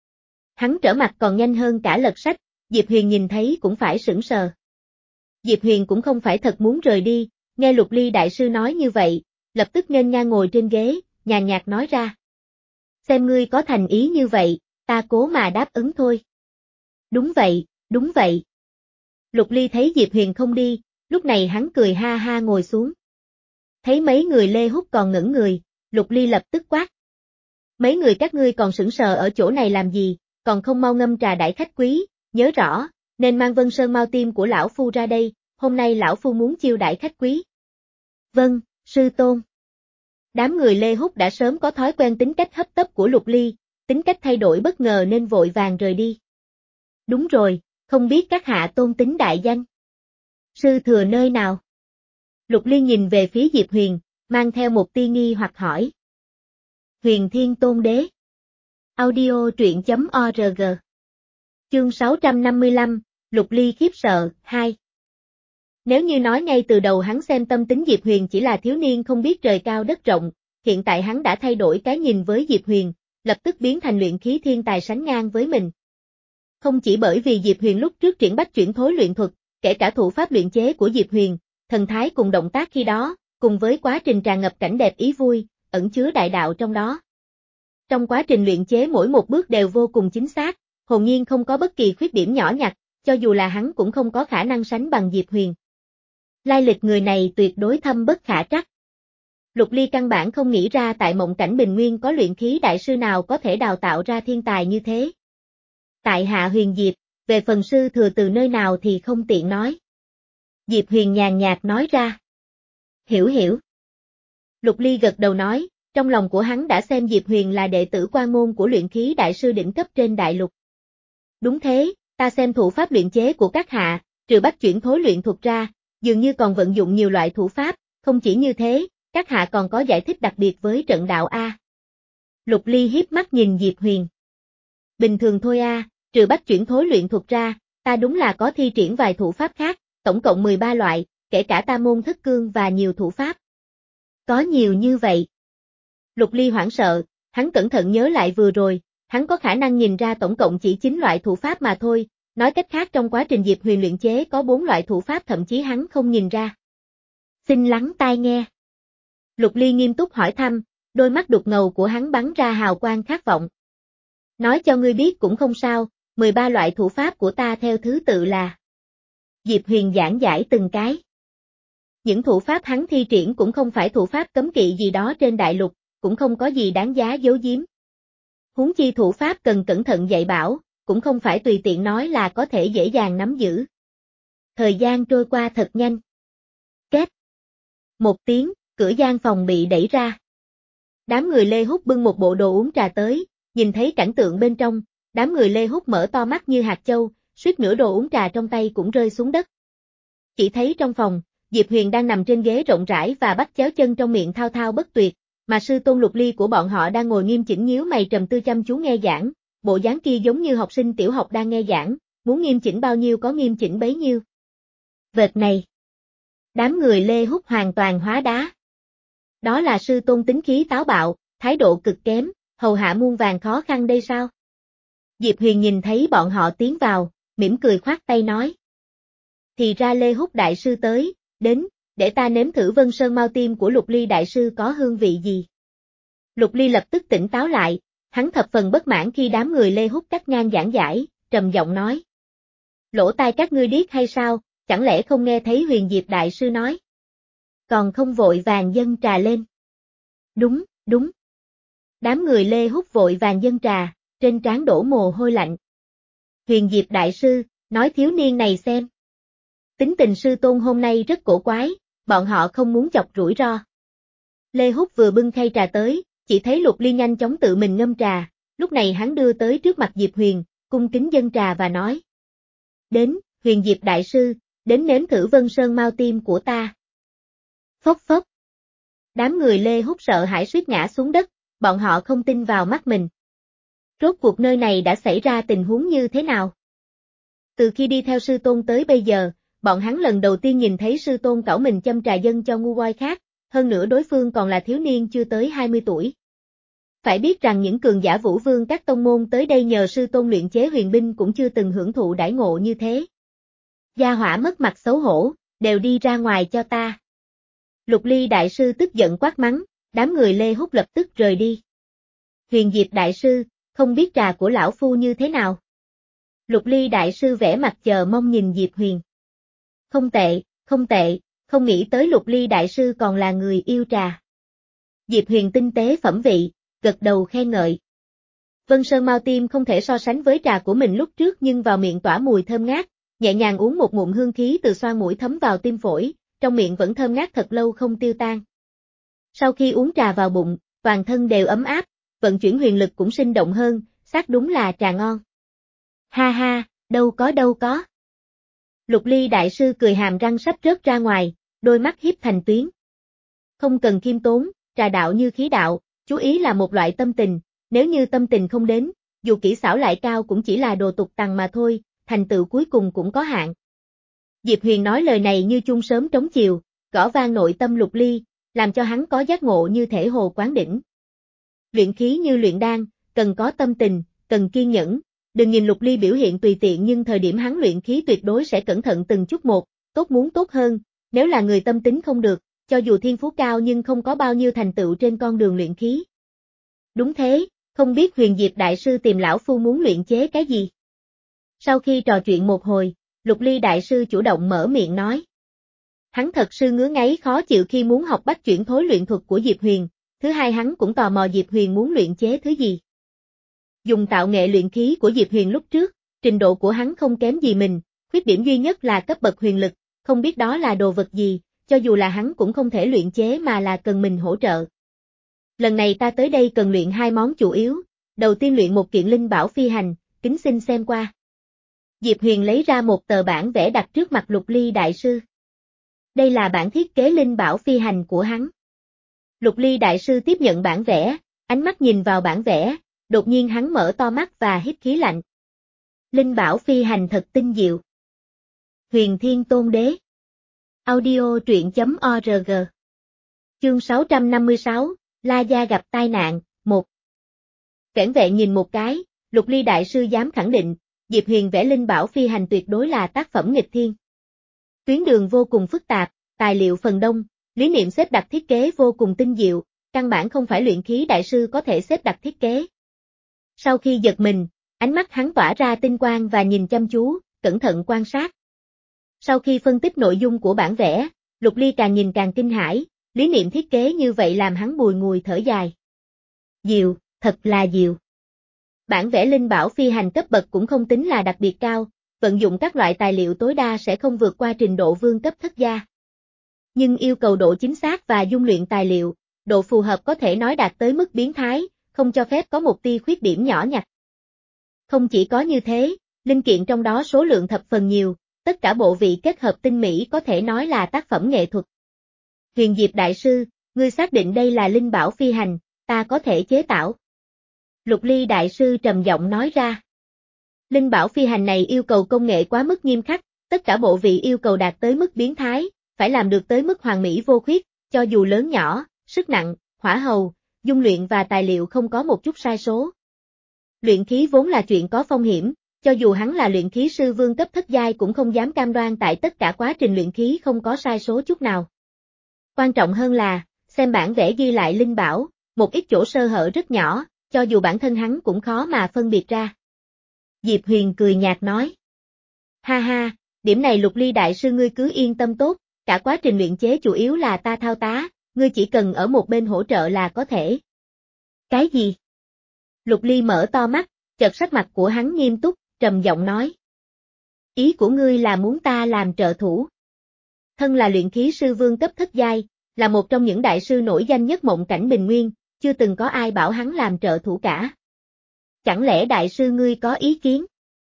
Hắn trở mặt còn nhanh hơn cả lật sách, Diệp Huyền nhìn thấy cũng phải sững sờ. Diệp Huyền cũng không phải thật muốn rời đi, nghe Lục Ly đại sư nói như vậy, lập tức nghênh ngang ngồi trên ghế, nhàn nhạt nói ra. Xem ngươi có thành ý như vậy, ta cố mà đáp ứng thôi. Đúng vậy, đúng vậy. Lục Ly thấy Diệp Huyền không đi, lúc này hắn cười ha ha ngồi xuống. Thấy mấy người Lê Húc còn ngẩn người, Lục Ly lập tức quát. Mấy người các ngươi còn sững sờ ở chỗ này làm gì, còn không mau ngâm trà đãi khách quý, nhớ rõ, nên mang Vân Sơn Mao Tim của lão phu ra đây, hôm nay lão phu muốn chiêu đãi khách quý. Vâng, sư tôn. Đám người Lê Húc đã sớm có thói quen tính cách hấp tấp của Lục Ly, tính cách thay đổi bất ngờ nên vội vàng rời đi. Đúng rồi, không biết các hạ tôn tính đại danh. Sư thừa nơi nào? Lục Ly nhìn về phía Diệp Huyền, mang theo một tia nghi hoặc hỏi. Huyền Thiên Tôn Đế. Audio truyện chấm org. Chương sáu trăm năm mươi lăm, Lục Ly khiếp sợ, hai. Nếu như nói ngay từ đầu hắn xem tâm tính Diệp Huyền chỉ là thiếu niên không biết trời cao đất rộng, hiện tại hắn đã thay đổi cái nhìn với Diệp Huyền, lập tức biến thành luyện khí thiên tài sánh ngang với mình. Không chỉ bởi vì Diệp Huyền lúc trước triển bách chuyển thối luyện thuật, kể cả thủ pháp luyện chế của Diệp Huyền, thần thái cùng động tác khi đó, cùng với quá trình tràn ngập cảnh đẹp ý vui, ẩn chứa đại đạo trong đó. Trong quá trình luyện chế mỗi một bước đều vô cùng chính xác, hồn nhiên không có bất kỳ khuyết điểm nhỏ nhặt, cho dù là hắn cũng không có khả năng sánh bằng Diệp Huyền. Lai lịch người này tuyệt đối thâm bất khả trắc. Lục Ly căn bản không nghĩ ra tại mộng cảnh bình nguyên có luyện khí đại sư nào có thể đào tạo ra thiên tài như thế. Tại hạ Huyền Diệp, về phần sư thừa từ nơi nào thì không tiện nói. Diệp Huyền nhàn nhạt nói ra. Hiểu hiểu. Lục Ly gật đầu nói, trong lòng của hắn đã xem Diệp Huyền là đệ tử quan môn của luyện khí đại sư đỉnh cấp trên đại lục. Đúng thế, ta xem thủ pháp luyện chế của các hạ, trừ bách chuyển thối luyện thuật ra, dường như còn vận dụng nhiều loại thủ pháp, không chỉ như thế, các hạ còn có giải thích đặc biệt với trận đạo A. Lục Ly hiếp mắt nhìn Diệp Huyền. Bình thường thôi a, trừ bách chuyển thối luyện thuật ra, ta đúng là có thi triển vài thủ pháp khác, tổng cộng mười ba loại, kể cả ta môn thất cương và nhiều thủ pháp. Có nhiều như vậy. Lục Ly hoảng sợ, hắn cẩn thận nhớ lại vừa rồi, hắn có khả năng nhìn ra tổng cộng chỉ chín loại thủ pháp mà thôi, nói cách khác trong quá trình Diệp Huyền luyện chế có bốn loại thủ pháp thậm chí hắn không nhìn ra. Xin lắng tai nghe. Lục Ly nghiêm túc hỏi thăm, đôi mắt đục ngầu của hắn bắn ra hào quang khát vọng. Nói cho ngươi biết cũng không sao, mười ba loại thủ pháp của ta theo thứ tự là. Diệp Huyền giảng giải từng cái. Những thủ pháp hắn thi triển cũng không phải thủ pháp cấm kỵ gì đó trên đại lục, cũng không có gì đáng giá giấu giếm. Huống chi thủ pháp cần cẩn thận dạy bảo, cũng không phải tùy tiện nói là có thể dễ dàng nắm giữ. Thời gian trôi qua thật nhanh. Két. Một tiếng, cửa gian phòng bị đẩy ra. Đám người Lê Húc bưng một bộ đồ uống trà tới, nhìn thấy cảnh tượng bên trong, đám người Lê Húc mở to mắt như hạt châu, suýt nửa đồ uống trà trong tay cũng rơi xuống đất. Chỉ thấy trong phòng, Diệp Huyền đang nằm trên ghế rộng rãi và bắt chéo chân trong miệng thao thao bất tuyệt, mà sư tôn Lục Ly của bọn họ đang ngồi nghiêm chỉnh nhíu mày trầm tư chăm chú nghe giảng, bộ dáng kia giống như học sinh tiểu học đang nghe giảng, muốn nghiêm chỉnh bao nhiêu có nghiêm chỉnh bấy nhiêu. Vệt này. Đám người Lê Húc hoàn toàn hóa đá. Đó là sư tôn tính khí táo bạo, thái độ cực kém, hầu hạ muôn vàn khó khăn đây sao? Diệp Huyền nhìn thấy bọn họ tiến vào, mỉm cười khoát tay nói. Thì ra Lê Húc đại sư tới, đến, để ta nếm thử Vân Sơn Mao Tim của Lục Ly đại sư có hương vị gì. Lục Ly lập tức tỉnh táo lại, hắn thập phần bất mãn khi đám người Lê Húc cắt ngang giảng giải, trầm giọng nói. Lỗ tai các ngươi điếc hay sao, chẳng lẽ không nghe thấy Huyền Diệp đại sư nói? Còn không vội vàng dâng trà lên. Đúng, đúng. Đám người Lê Húc vội vàng dâng trà, trên trán đổ mồ hôi lạnh. Huyền Diệp đại sư, nói thiếu niên này xem. Tính tình sư tôn hôm nay rất cổ quái, bọn họ không muốn chọc rủi ro. Lê Húc vừa bưng khay trà tới, chỉ thấy Lục Ly nhanh chóng tự mình ngâm trà, lúc này hắn đưa tới trước mặt Diệp Huyền, cung kính dâng trà và nói. Đến, Huyền Diệp đại sư, đến nếm thử Vân Sơn Mao Tim của ta. Phốc phốc. Đám người Lê Húc sợ hãi suýt ngã xuống đất, bọn họ không tin vào mắt mình. Rốt cuộc nơi này đã xảy ra tình huống như thế nào? Từ khi đi theo sư tôn tới bây giờ, bọn hắn lần đầu tiên nhìn thấy sư tôn cảo mình châm trà dâng cho ngu voi khác, hơn nữa đối phương còn là thiếu niên chưa tới hai mươi tuổi. Phải biết rằng những cường giả vũ vương các tông môn tới đây nhờ sư tôn luyện chế huyền binh cũng chưa từng hưởng thụ đãi ngộ như thế. Gia hỏa mất mặt xấu hổ, đều đi ra ngoài cho ta. Lục Ly đại sư tức giận quát mắng, đám người Lê Húc lập tức rời đi. Huyền Diệp đại sư, không biết trà của lão phu như thế nào? Lục Ly đại sư vẽ mặt chờ mong nhìn Diệp Huyền. Không tệ, không tệ, không nghĩ tới Lục Ly đại sư còn là người yêu trà. Diệp Huyền tinh tế phẩm vị, gật đầu khen ngợi. Vân Sơn Mao Tim không thể so sánh với trà của mình lúc trước nhưng vào miệng tỏa mùi thơm ngát, nhẹ nhàng uống một ngụm hương khí từ xoang mũi thấm vào tim phổi, trong miệng vẫn thơm ngát thật lâu không tiêu tan. Sau khi uống trà vào bụng, toàn thân đều ấm áp, vận chuyển huyền lực cũng sinh động hơn, xác đúng là trà ngon. Ha ha, đâu có đâu có. Lục Ly đại sư cười hàm răng sắp rớt ra ngoài, đôi mắt hiếp thành tuyến. Không cần khiêm tốn, trà đạo như khí đạo, chú ý là một loại tâm tình, nếu như tâm tình không đến, dù kỹ xảo lại cao cũng chỉ là đồ tục tằng mà thôi, thành tựu cuối cùng cũng có hạn. Diệp Huyền nói lời này như chuông sớm trống chiều, gõ vang nội tâm Lục Ly, làm cho hắn có giác ngộ như thể hồ quán đỉnh. Luyện khí như luyện đan, cần có tâm tình, cần kiên nhẫn, đừng nhìn Lục Ly biểu hiện tùy tiện nhưng thời điểm hắn luyện khí tuyệt đối sẽ cẩn thận từng chút một, tốt muốn tốt hơn, nếu là người tâm tính không được, cho dù thiên phú cao nhưng không có bao nhiêu thành tựu trên con đường luyện khí. Đúng thế, không biết Huyền Diệp đại sư tìm lão phu muốn luyện chế cái gì? Sau khi trò chuyện một hồi, Lục Ly đại sư chủ động mở miệng nói. Hắn thật sự ngứa ngáy khó chịu khi muốn học bách chuyển thối luyện thuật của Diệp Huyền, thứ hai hắn cũng tò mò Diệp Huyền muốn luyện chế thứ gì. Dùng tạo nghệ luyện khí của Diệp Huyền lúc trước, trình độ của hắn không kém gì mình, khuyết điểm duy nhất là cấp bậc huyền lực, không biết đó là đồ vật gì, cho dù là hắn cũng không thể luyện chế mà là cần mình hỗ trợ. Lần này ta tới đây cần luyện hai món chủ yếu, đầu tiên luyện một kiện linh bảo phi hành, kính xin xem qua. Diệp Huyền lấy ra một tờ bản vẽ đặt trước mặt Lục Ly đại sư. Đây là bản thiết kế linh bảo phi hành của hắn. Lục Ly đại sư tiếp nhận bản vẽ, ánh mắt nhìn vào bản vẽ, đột nhiên hắn mở to mắt và hít khí lạnh. Linh bảo phi hành thật tinh diệu. Huyền Thiên Tôn Đế. Audio truyện chấm org. Chương sáu trăm năm mươi sáu, La Gia gặp tai nạn, một. Kẻn vệ nhìn một cái, Lục Ly đại sư dám khẳng định, Diệp Huyền vẽ linh bảo phi hành tuyệt đối là tác phẩm nghịch thiên. Tuyến đường vô cùng phức tạp, tài liệu phần đông, lý niệm xếp đặt thiết kế vô cùng tinh diệu, căn bản không phải luyện khí đại sư có thể xếp đặt thiết kế. Sau khi giật mình, ánh mắt hắn tỏa ra tinh quang và nhìn chăm chú, cẩn thận quan sát. Sau khi phân tích nội dung của bản vẽ, Lục Ly càng nhìn càng kinh hãi, lý niệm thiết kế như vậy làm hắn bùi ngùi thở dài. Diệu, thật là diệu. Bản vẽ linh bảo phi hành cấp bậc cũng không tính là đặc biệt cao, vận dụng các loại tài liệu tối đa sẽ không vượt qua trình độ vương cấp thất gia. Nhưng yêu cầu độ chính xác và dung luyện tài liệu, độ phù hợp có thể nói đạt tới mức biến thái, không cho phép có một tia khuyết điểm nhỏ nhặt. Không chỉ có như thế, linh kiện trong đó số lượng thập phần nhiều, tất cả bộ vị kết hợp tinh mỹ có thể nói là tác phẩm nghệ thuật. Huyền Diệp đại sư, ngươi xác định đây là linh bảo phi hành, ta có thể chế tạo. Lục Ly đại sư trầm giọng nói ra. Linh bảo phi hành này yêu cầu công nghệ quá mức nghiêm khắc, tất cả bộ vị yêu cầu đạt tới mức biến thái, phải làm được tới mức hoàn mỹ vô khuyết, cho dù lớn nhỏ, sức nặng, hỏa hầu, dung luyện và tài liệu không có một chút sai số. Luyện khí vốn là chuyện có phong hiểm, cho dù hắn là luyện khí sư vương cấp thất giai cũng không dám cam đoan tại tất cả quá trình luyện khí không có sai số chút nào. Quan trọng hơn là, xem bản vẽ ghi lại linh bảo, một ít chỗ sơ hở rất nhỏ, cho dù bản thân hắn cũng khó mà phân biệt ra. Diệp Huyền cười nhạt nói. Ha ha, điểm này Lục Ly đại sư ngươi cứ yên tâm tốt, cả quá trình luyện chế chủ yếu là ta thao tá, ngươi chỉ cần ở một bên hỗ trợ là có thể. Cái gì? Lục Ly mở to mắt, chợt sắc mặt của hắn nghiêm túc, trầm giọng nói. Ý của ngươi là muốn ta làm trợ thủ. Thân là luyện khí sư vương cấp thất giai, là một trong những đại sư nổi danh nhất mộng cảnh bình nguyên, chưa từng có ai bảo hắn làm trợ thủ cả. Chẳng lẽ đại sư ngươi có ý kiến?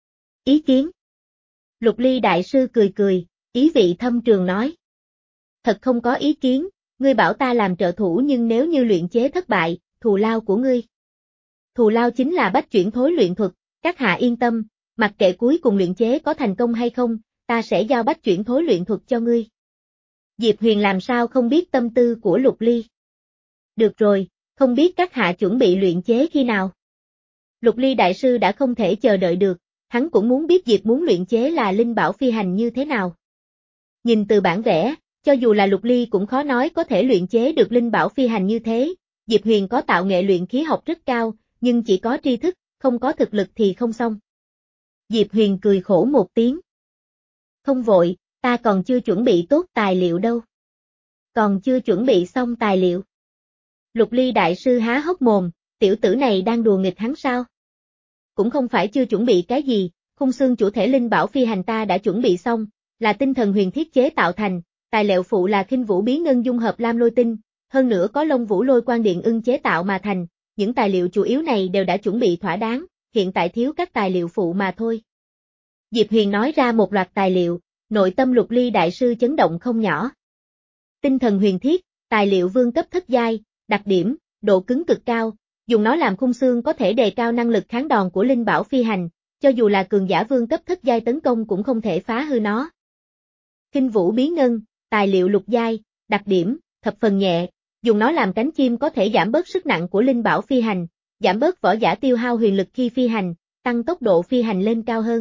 Ý kiến? Lục Ly đại sư cười cười, ý vị thâm trường nói. Thật không có ý kiến, ngươi bảo ta làm trợ thủ nhưng nếu như luyện chế thất bại, thù lao của ngươi. Thù lao chính là bách chuyển thối luyện thuật, các hạ yên tâm, mặc kệ cuối cùng luyện chế có thành công hay không, ta sẽ giao bách chuyển thối luyện thuật cho ngươi. Diệp Huyền làm sao không biết tâm tư của Lục Ly. Được rồi, không biết các hạ chuẩn bị luyện chế khi nào. Lục Ly đại sư đã không thể chờ đợi được, hắn cũng muốn biết Diệp muốn luyện chế là linh bảo phi hành như thế nào. Nhìn từ bản vẽ, cho dù là Lục Ly cũng khó nói có thể luyện chế được linh bảo phi hành như thế, Diệp Huyền có tạo nghệ luyện khí học rất cao, nhưng chỉ có tri thức, không có thực lực thì không xong. Diệp Huyền cười khổ một tiếng. Không vội, ta còn chưa chuẩn bị tốt tài liệu đâu. Còn chưa chuẩn bị xong tài liệu. Lục Ly đại sư há hốc mồm, tiểu tử này đang đùa nghịch hắn sao? Cũng không phải chưa chuẩn bị cái gì, khung xương chủ thể linh bảo phi hành ta đã chuẩn bị xong, là tinh thần huyền thiết chế tạo thành, tài liệu phụ là Khinh Vũ Bí Ngân dung hợp lam lôi tinh, hơn nữa có Long Vũ Lôi Quang Điện Ưng chế tạo mà thành, những tài liệu chủ yếu này đều đã chuẩn bị thỏa đáng, hiện tại thiếu các tài liệu phụ mà thôi. Diệp Huyền nói ra một loạt tài liệu, nội tâm Lục Ly đại sư chấn động không nhỏ. Tinh thần huyền thiết, tài liệu vương cấp thất giai, đặc điểm, độ cứng cực cao, dùng nó làm khung xương có thể đề cao năng lực kháng đòn của linh bảo phi hành, cho dù là cường giả vương cấp thất giai tấn công cũng không thể phá hư nó. Khinh Vũ Bí Ngân, tài liệu lục giai, đặc điểm, thập phần nhẹ, dùng nó làm cánh chim có thể giảm bớt sức nặng của linh bảo phi hành, giảm bớt võ giả tiêu hao huyền lực khi phi hành, tăng tốc độ phi hành lên cao hơn.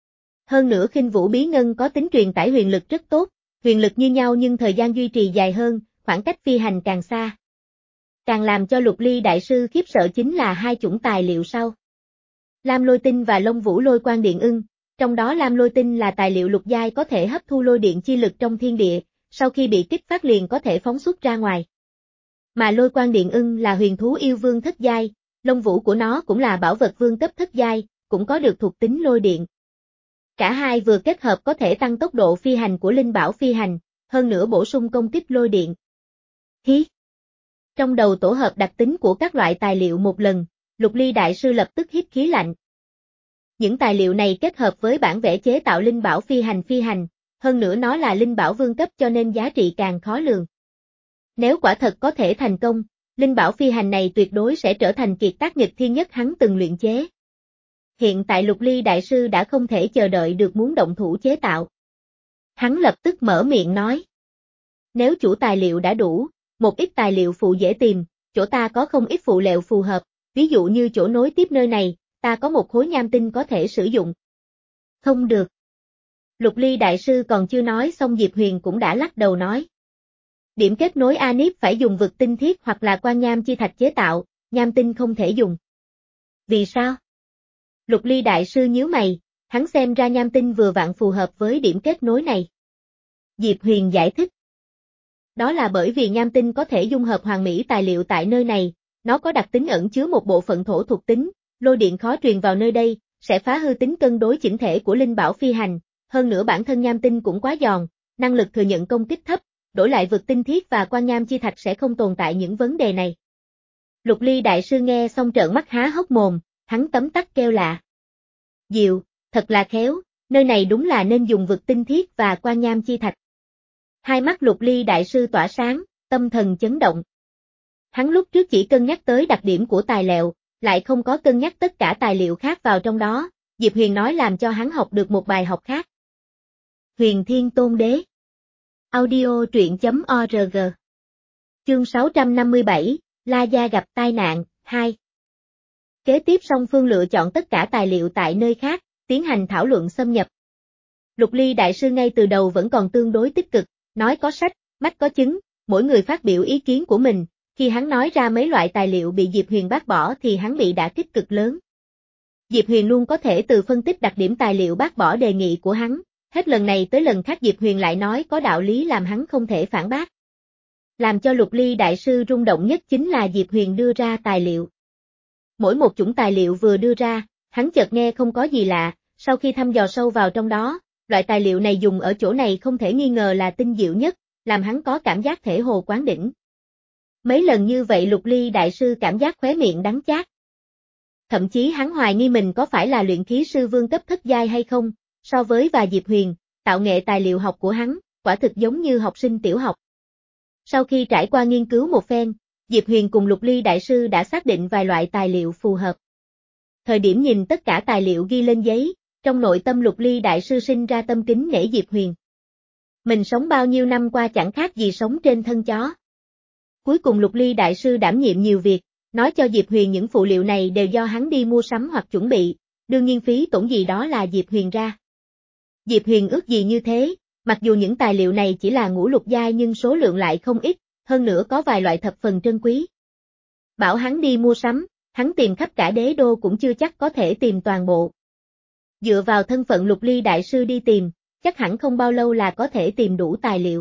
Hơn nữa Khinh Vũ Bí Ngân có tính truyền tải huyền lực rất tốt, huyền lực như nhau nhưng thời gian duy trì dài hơn, khoảng cách phi hành càng xa. Càng làm cho Lục Ly đại sư khiếp sợ chính là hai chủng tài liệu sau. Lam lôi tinh và Long Vũ Lôi Quang Điện Ưng, trong đó lam lôi tinh là tài liệu lục giai có thể hấp thu lôi điện chi lực trong thiên địa, sau khi bị kích phát liền có thể phóng xuất ra ngoài. Mà Lôi Quang Điện Ưng là huyền thú yêu vương thất giai, lông vũ của nó cũng là bảo vật vương cấp thất giai, cũng có được thuộc tính lôi điện. Cả hai vừa kết hợp có thể tăng tốc độ phi hành của linh bảo phi hành, hơn nữa bổ sung công kích lôi điện. Hí! Trong đầu tổ hợp đặc tính của các loại tài liệu một lần, Lục Ly đại sư lập tức hít khí lạnh. Những tài liệu này kết hợp với bản vẽ chế tạo linh bảo phi hành phi hành, hơn nữa nó là linh bảo vương cấp cho nên giá trị càng khó lường. Nếu quả thật có thể thành công, linh bảo phi hành này tuyệt đối sẽ trở thành kiệt tác nghịch thiên nhất hắn từng luyện chế. Hiện tại Lục Ly đại sư đã không thể chờ đợi được muốn động thủ chế tạo. Hắn lập tức mở miệng nói. Nếu chủ tài liệu đã đủ, một ít tài liệu phụ dễ tìm, chỗ ta có không ít phụ liệu phù hợp, ví dụ như chỗ nối tiếp nơi này, ta có một khối nham tinh có thể sử dụng. Không được. Lục Ly đại sư còn chưa nói xong Diệp Huyền cũng đã lắc đầu nói. Điểm kết nối Anip phải dùng vực tinh thiết hoặc là quan nham chi thạch chế tạo, nham tinh không thể dùng. Vì sao? Lục Ly đại sư nhíu mày, hắn xem ra nham tinh vừa vặn phù hợp với điểm kết nối này. Diệp Huyền giải thích. Đó là bởi vì nham tinh có thể dung hợp hoàn mỹ tài liệu tại nơi này, nó có đặc tính ẩn chứa một bộ phận thổ thuộc tính, lôi điện khó truyền vào nơi đây, sẽ phá hư tính cân đối chỉnh thể của linh bảo phi hành, hơn nữa bản thân nham tinh cũng quá giòn, năng lực thừa nhận công kích thấp, đổi lại vực tinh thiết và quan nham chi thạch sẽ không tồn tại những vấn đề này. Lục Ly đại sư nghe xong trợn mắt há hốc mồm, hắn tấm tắc kêu lạ. Diệu, thật là khéo, nơi này đúng là nên dùng vực tinh thiết và quan nham chi thạch. Hai mắt Lục Ly đại sư tỏa sáng, tâm thần chấn động. Hắn lúc trước chỉ cân nhắc tới đặc điểm của tài liệu, lại không có cân nhắc tất cả tài liệu khác vào trong đó, Diệp Huyền nói làm cho hắn học được một bài học khác. Huyền Thiên Tôn Đế. Audio truyện.org. Chương sáu trăm năm mươi bảy, La Gia gặp tai nạn, hai. Kế tiếp song phương lựa chọn tất cả tài liệu tại nơi khác, tiến hành thảo luận xâm nhập. Lục Ly đại sư ngay từ đầu vẫn còn tương đối tích cực, nói có sách, mắt có chứng, mỗi người phát biểu ý kiến của mình, khi hắn nói ra mấy loại tài liệu bị Diệp Huyền bác bỏ thì hắn bị đả kích cực lớn. Diệp Huyền luôn có thể từ phân tích đặc điểm tài liệu bác bỏ đề nghị của hắn, hết lần này tới lần khác Diệp Huyền lại nói có đạo lý làm hắn không thể phản bác. Làm cho Lục Ly đại sư rung động nhất chính là Diệp Huyền đưa ra tài liệu. Mỗi một chủng tài liệu vừa đưa ra, hắn chợt nghe không có gì lạ, sau khi thăm dò sâu vào trong đó, loại tài liệu này dùng ở chỗ này không thể nghi ngờ là tinh diệu nhất, làm hắn có cảm giác thể hồ quán đỉnh. Mấy lần như vậy Lục Ly đại sư cảm giác khóe miệng đắng chát. Thậm chí hắn hoài nghi mình có phải là luyện khí sư vương cấp thất giai hay không, so với và Diệp Huyền, tạo nghệ tài liệu học của hắn, quả thực giống như học sinh tiểu học. Sau khi trải qua nghiên cứu một phen, Diệp Huyền cùng Lục Ly đại sư đã xác định vài loại tài liệu phù hợp. Thời điểm nhìn tất cả tài liệu ghi lên giấy, trong nội tâm Lục Ly đại sư sinh ra tâm kính nể Diệp Huyền. Mình sống bao nhiêu năm qua chẳng khác gì sống trên thân chó. Cuối cùng Lục Ly đại sư đảm nhiệm nhiều việc, nói cho Diệp Huyền những phụ liệu này đều do hắn đi mua sắm hoặc chuẩn bị, đương nhiên phí tổn gì đó là Diệp Huyền ra. Diệp Huyền ước gì như thế, mặc dù những tài liệu này chỉ là ngũ lục giai nhưng số lượng lại không ít, hơn nữa có vài loại thập phần trân quý. Bảo hắn đi mua sắm, hắn tìm khắp cả đế đô cũng chưa chắc có thể tìm toàn bộ. Dựa vào thân phận Lục Ly đại sư đi tìm, chắc hẳn không bao lâu là có thể tìm đủ tài liệu.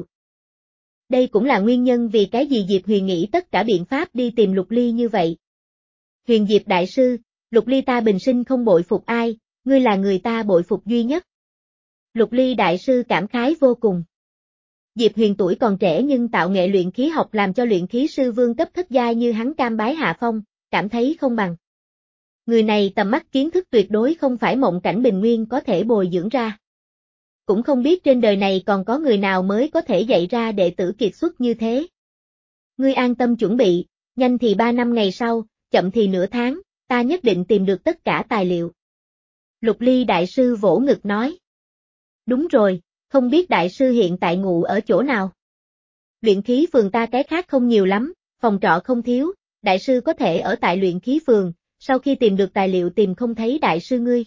Đây cũng là nguyên nhân vì cái gì Diệp Huyền nghĩ tất cả biện pháp đi tìm Lục Ly như vậy. Huyền Diệp đại sư, Lục Ly ta bình sinh không bội phục ai, ngươi là người ta bội phục duy nhất. Lục Ly đại sư cảm khái vô cùng. Diệp Huyền tuổi còn trẻ nhưng tạo nghệ luyện khí học làm cho luyện khí sư vương cấp thất giai như hắn cam bái hạ phong, cảm thấy không bằng. Người này tầm mắt kiến thức tuyệt đối không phải mộng cảnh bình nguyên có thể bồi dưỡng ra. Cũng không biết trên đời này còn có người nào mới có thể dạy ra đệ tử kiệt xuất như thế. Ngươi an tâm chuẩn bị, nhanh thì ba năm ngày sau, chậm thì nửa tháng, ta nhất định tìm được tất cả tài liệu. Lục Ly đại sư vỗ ngực nói. Đúng rồi, không biết đại sư hiện tại ngụ ở chỗ nào? Luyện khí phường ta cái khác không nhiều lắm, phòng trọ không thiếu, đại sư có thể ở tại luyện khí phường, sau khi tìm được tài liệu tìm không thấy đại sư ngươi.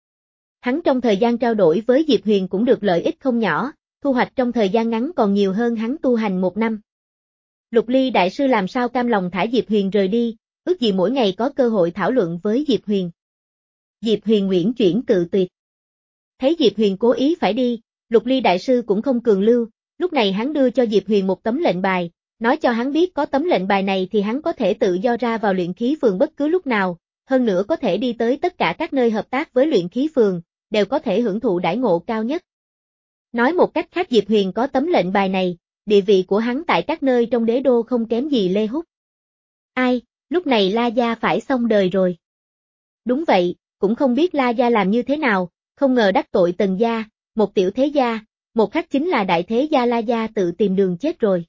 Hắn trong thời gian trao đổi với Diệp Huyền cũng được lợi ích không nhỏ, thu hoạch trong thời gian ngắn còn nhiều hơn hắn tu hành một năm. Lục Ly đại sư làm sao cam lòng thả Diệp Huyền rời đi, ước gì mỗi ngày có cơ hội thảo luận với Diệp Huyền. Diệp Huyền nguyện chuyển cự tuyệt. Thấy Diệp Huyền cố ý phải đi, Lục Ly đại sư cũng không cường lưu, lúc này hắn đưa cho Diệp Huyền một tấm lệnh bài, nói cho hắn biết có tấm lệnh bài này thì hắn có thể tự do ra vào luyện khí phường bất cứ lúc nào, hơn nữa có thể đi tới tất cả các nơi hợp tác với luyện khí phường, đều có thể hưởng thụ đãi ngộ cao nhất. Nói một cách khác Diệp Huyền có tấm lệnh bài này, địa vị của hắn tại các nơi trong đế đô không kém gì Lê Húc. Ai, lúc này La Gia phải xong đời rồi. Đúng vậy, cũng không biết La Gia làm như thế nào, không ngờ đắc tội Tần Gia, một tiểu thế gia, một khác chính là đại thế gia La Gia tự tìm đường chết rồi.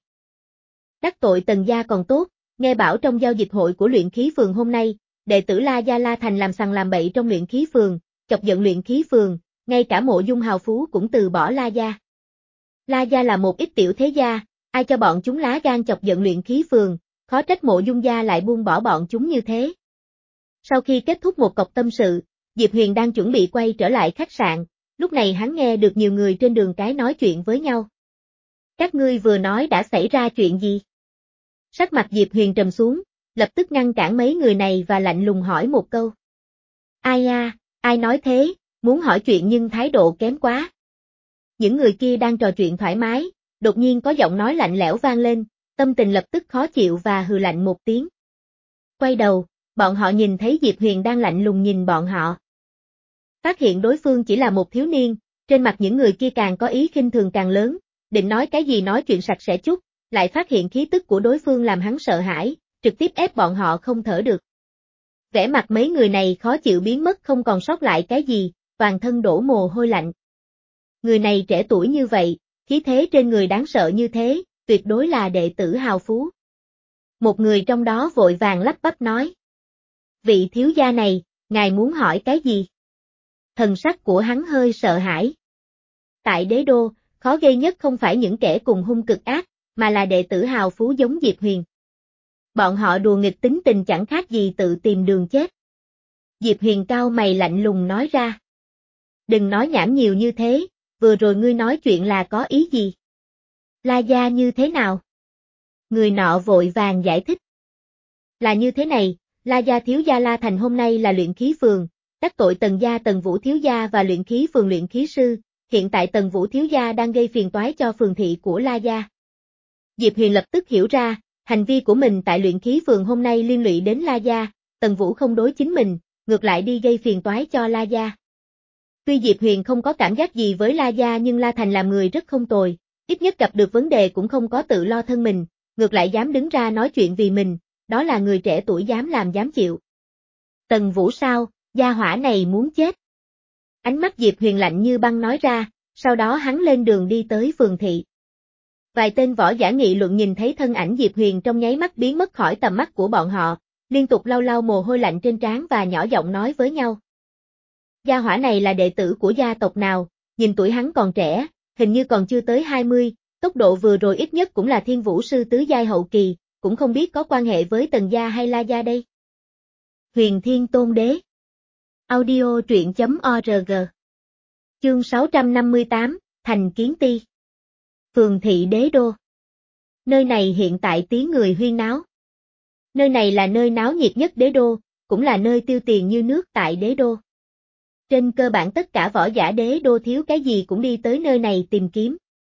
Đắc tội Tần Gia còn tốt, nghe bảo trong giao dịch hội của luyện khí phường hôm nay, đệ tử La Gia La Thành làm sằng làm bậy trong luyện khí phường, chọc giận luyện khí phường, ngay cả Mộ Dung hào phú cũng từ bỏ La Gia. La Gia là một ít tiểu thế gia, ai cho bọn chúng lá gan chọc giận luyện khí phường, khó trách Mộ Dung gia lại buông bỏ bọn chúng như thế. Sau khi kết thúc một cọc tâm sự, Diệp Huyền đang chuẩn bị quay trở lại khách sạn, lúc này hắn nghe được nhiều người trên đường cái nói chuyện với nhau. Các ngươi vừa nói đã xảy ra chuyện gì? Sắc mặt Diệp Huyền trầm xuống, lập tức ngăn cản mấy người này và lạnh lùng hỏi một câu. Ai à, ai nói thế, muốn hỏi chuyện nhưng thái độ kém quá. Những người kia đang trò chuyện thoải mái, đột nhiên có giọng nói lạnh lẽo vang lên, tâm tình lập tức khó chịu và hừ lạnh một tiếng. Quay đầu, bọn họ nhìn thấy Diệp Huyền đang lạnh lùng nhìn bọn họ. Phát hiện đối phương chỉ là một thiếu niên, trên mặt những người kia càng có ý khinh thường càng lớn, định nói cái gì nói chuyện sạch sẽ chút, lại phát hiện khí tức của đối phương làm hắn sợ hãi, trực tiếp ép bọn họ không thở được. Vẻ mặt mấy người này khó chịu biến mất không còn sót lại cái gì, toàn thân đổ mồ hôi lạnh. Người này trẻ tuổi như vậy, khí thế trên người đáng sợ như thế, tuyệt đối là đệ tử hào phú. Một người trong đó vội vàng lắp bắp nói. Vị thiếu gia này, ngài muốn hỏi cái gì? Thần sắc của hắn hơi sợ hãi. Tại đế đô, khó gây nhất không phải những kẻ cùng hung cực ác, mà là đệ tử hào phú giống Diệp Huyền. Bọn họ đùa nghịch tính tình chẳng khác gì tự tìm đường chết. Diệp Huyền cao mày lạnh lùng nói ra. Đừng nói nhảm nhiều như thế, vừa rồi ngươi nói chuyện là có ý gì? La Gia như thế nào? Người nọ vội vàng giải thích. Là như thế này, La Gia thiếu gia La Thành hôm nay là luyện khí phường, đắc tội Tần Gia Tần Vũ thiếu gia và luyện khí phường luyện khí sư, hiện tại Tần Vũ thiếu gia đang gây phiền toái cho phường thị của La Gia. Diệp Huyền lập tức hiểu ra, hành vi của mình tại luyện khí phường hôm nay liên lụy đến La Gia, Tần Vũ không đối chính mình, ngược lại đi gây phiền toái cho La Gia. Tuy Diệp Huyền không có cảm giác gì với La Gia nhưng La Thành làm người rất không tồi, ít nhất gặp được vấn đề cũng không có tự lo thân mình, ngược lại dám đứng ra nói chuyện vì mình, đó là người trẻ tuổi dám làm dám chịu. Tần Vũ sao, gia hỏa này muốn chết. Ánh mắt Diệp Huyền lạnh như băng nói ra, sau đó hắn lên đường đi tới phường thị. Vài tên võ giả nghị luận nhìn thấy thân ảnh Diệp Huyền trong nháy mắt biến mất khỏi tầm mắt của bọn họ, liên tục lau lau mồ hôi lạnh trên trán và nhỏ giọng nói với nhau. Gia hỏa này là đệ tử của gia tộc nào, nhìn tuổi hắn còn trẻ, hình như còn chưa tới hai mươi, tốc độ vừa rồi ít nhất cũng là thiên vũ sư tứ giai hậu kỳ, cũng không biết có quan hệ với Tần Gia hay La Gia đây. Huyền Thiên Tôn Đế. Audio truyện chấm org. Chương sáu trăm năm mươi tám, Thành Kiến Ti. Phường thị đế đô. Nơi này hiện tại tiếng người huyên náo. Nơi này là nơi náo nhiệt nhất đế đô, cũng là nơi tiêu tiền như nước tại đế đô. Trên cơ bản tất cả võ giả đế đô thiếu cái gì cũng đi tới nơi này tìm kiếm.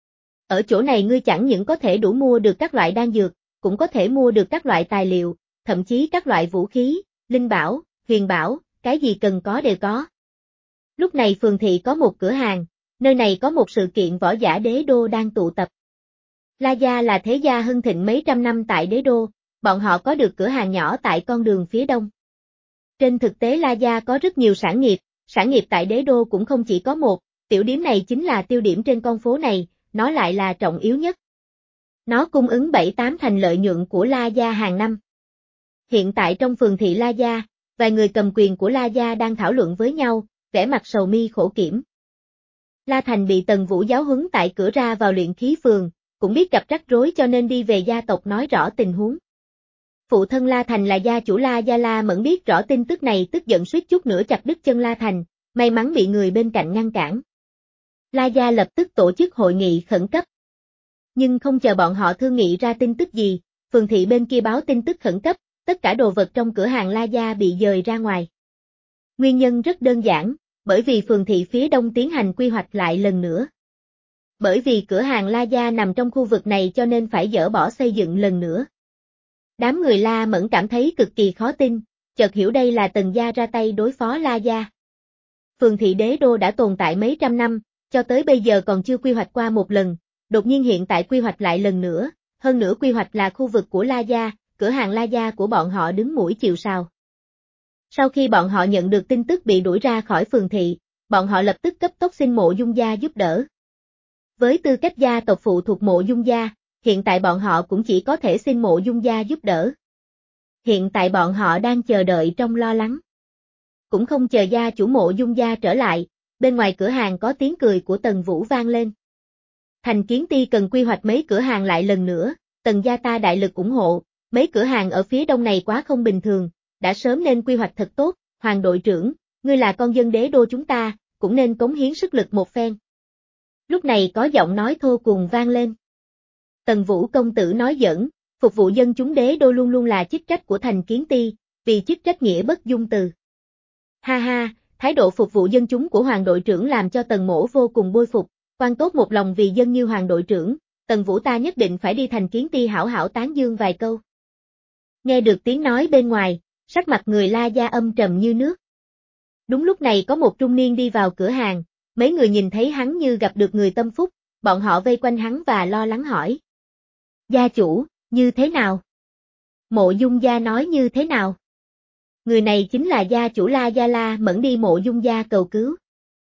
Ở chỗ này ngươi chẳng những có thể đủ mua được các loại đan dược, cũng có thể mua được các loại tài liệu, thậm chí các loại vũ khí, linh bảo, huyền bảo, cái gì cần có đều có. Lúc này phường thị có một cửa hàng, nơi này có một sự kiện võ giả đế đô đang tụ tập. La gia là thế gia hưng thịnh mấy trăm năm tại đế đô, bọn họ có được cửa hàng nhỏ tại con đường phía đông. Trên thực tế La gia có rất nhiều sản nghiệp, sản nghiệp tại đế đô cũng không chỉ có một, tiểu điếm này chính là tiêu điểm trên con phố này, nó lại là trọng yếu nhất. Nó cung ứng bảy tám thành lợi nhuận của La gia hàng năm. Hiện tại trong phường thị La gia, vài người cầm quyền của La gia đang thảo luận với nhau, vẻ mặt sầu mi khổ kiểm. La Thành bị Tần Vũ giáo huấn tại cửa ra vào luyện khí phường, cũng biết gặp rắc rối cho nên đi về gia tộc nói rõ tình huống. Phụ thân La Thành là gia chủ La Gia La Mẫn biết rõ tin tức này tức giận suýt chút nữa chặt đứt chân La Thành, may mắn bị người bên cạnh ngăn cản. La Gia lập tức tổ chức hội nghị khẩn cấp. Nhưng không chờ bọn họ thương nghị ra tin tức gì, phường thị bên kia báo tin tức khẩn cấp, tất cả đồ vật trong cửa hàng La Gia bị dời ra ngoài. Nguyên nhân rất đơn giản, bởi vì phường thị phía đông tiến hành quy hoạch lại lần nữa. Bởi vì cửa hàng La Gia nằm trong khu vực này cho nên phải dỡ bỏ xây dựng lần nữa. Đám người La Mẫn cảm thấy cực kỳ khó tin, chợt hiểu đây là Tần gia ra tay đối phó La Gia. Phường thị đế đô đã tồn tại mấy trăm năm, cho tới bây giờ còn chưa quy hoạch qua một lần, đột nhiên hiện tại quy hoạch lại lần nữa, hơn nữa quy hoạch là khu vực của La Gia, cửa hàng La Gia của bọn họ đứng mũi chịu sào. Sau khi bọn họ nhận được tin tức bị đuổi ra khỏi phường thị, bọn họ lập tức cấp tốc xin Mộ Dung gia giúp đỡ. Với tư cách gia tộc phụ thuộc Mộ Dung gia, hiện tại bọn họ cũng chỉ có thể xin Mộ Dung gia giúp đỡ. Hiện tại bọn họ đang chờ đợi trong lo lắng. Cũng không chờ gia chủ Mộ Dung gia trở lại, bên ngoài cửa hàng có tiếng cười của Tần Vũ vang lên. Thành Kiến Ti cần quy hoạch mấy cửa hàng lại lần nữa, Tần gia ta đại lực ủng hộ, mấy cửa hàng ở phía đông này quá không bình thường, đã sớm nên quy hoạch thật tốt, Hoàng đội trưởng, ngươi là con dân đế đô chúng ta, cũng nên cống hiến sức lực một phen. Lúc này có giọng nói thô cùng vang lên. Tần Vũ công tử nói giỡn, phục vụ dân chúng đế đô luôn luôn là chức trách của Thành Kiến Ti, vì chức trách nghĩa bất dung từ. Ha ha, thái độ phục vụ dân chúng của Hoàng đội trưởng làm cho Tần Mỗ vô cùng bội phục, quan tốt một lòng vì dân như Hoàng đội trưởng, Tần Vũ ta nhất định phải đi Thành Kiến Ti hảo hảo tán dương vài câu. Nghe được tiếng nói bên ngoài, sắc mặt người La Gia âm trầm như nước. Đúng lúc này có một trung niên đi vào cửa hàng, mấy người nhìn thấy hắn như gặp được người tâm phúc, bọn họ vây quanh hắn và lo lắng hỏi. Gia chủ, như thế nào? Mộ Dung gia nói như thế nào? Người này chính là gia chủ La Gia La Mẫn đi Mộ Dung gia cầu cứu.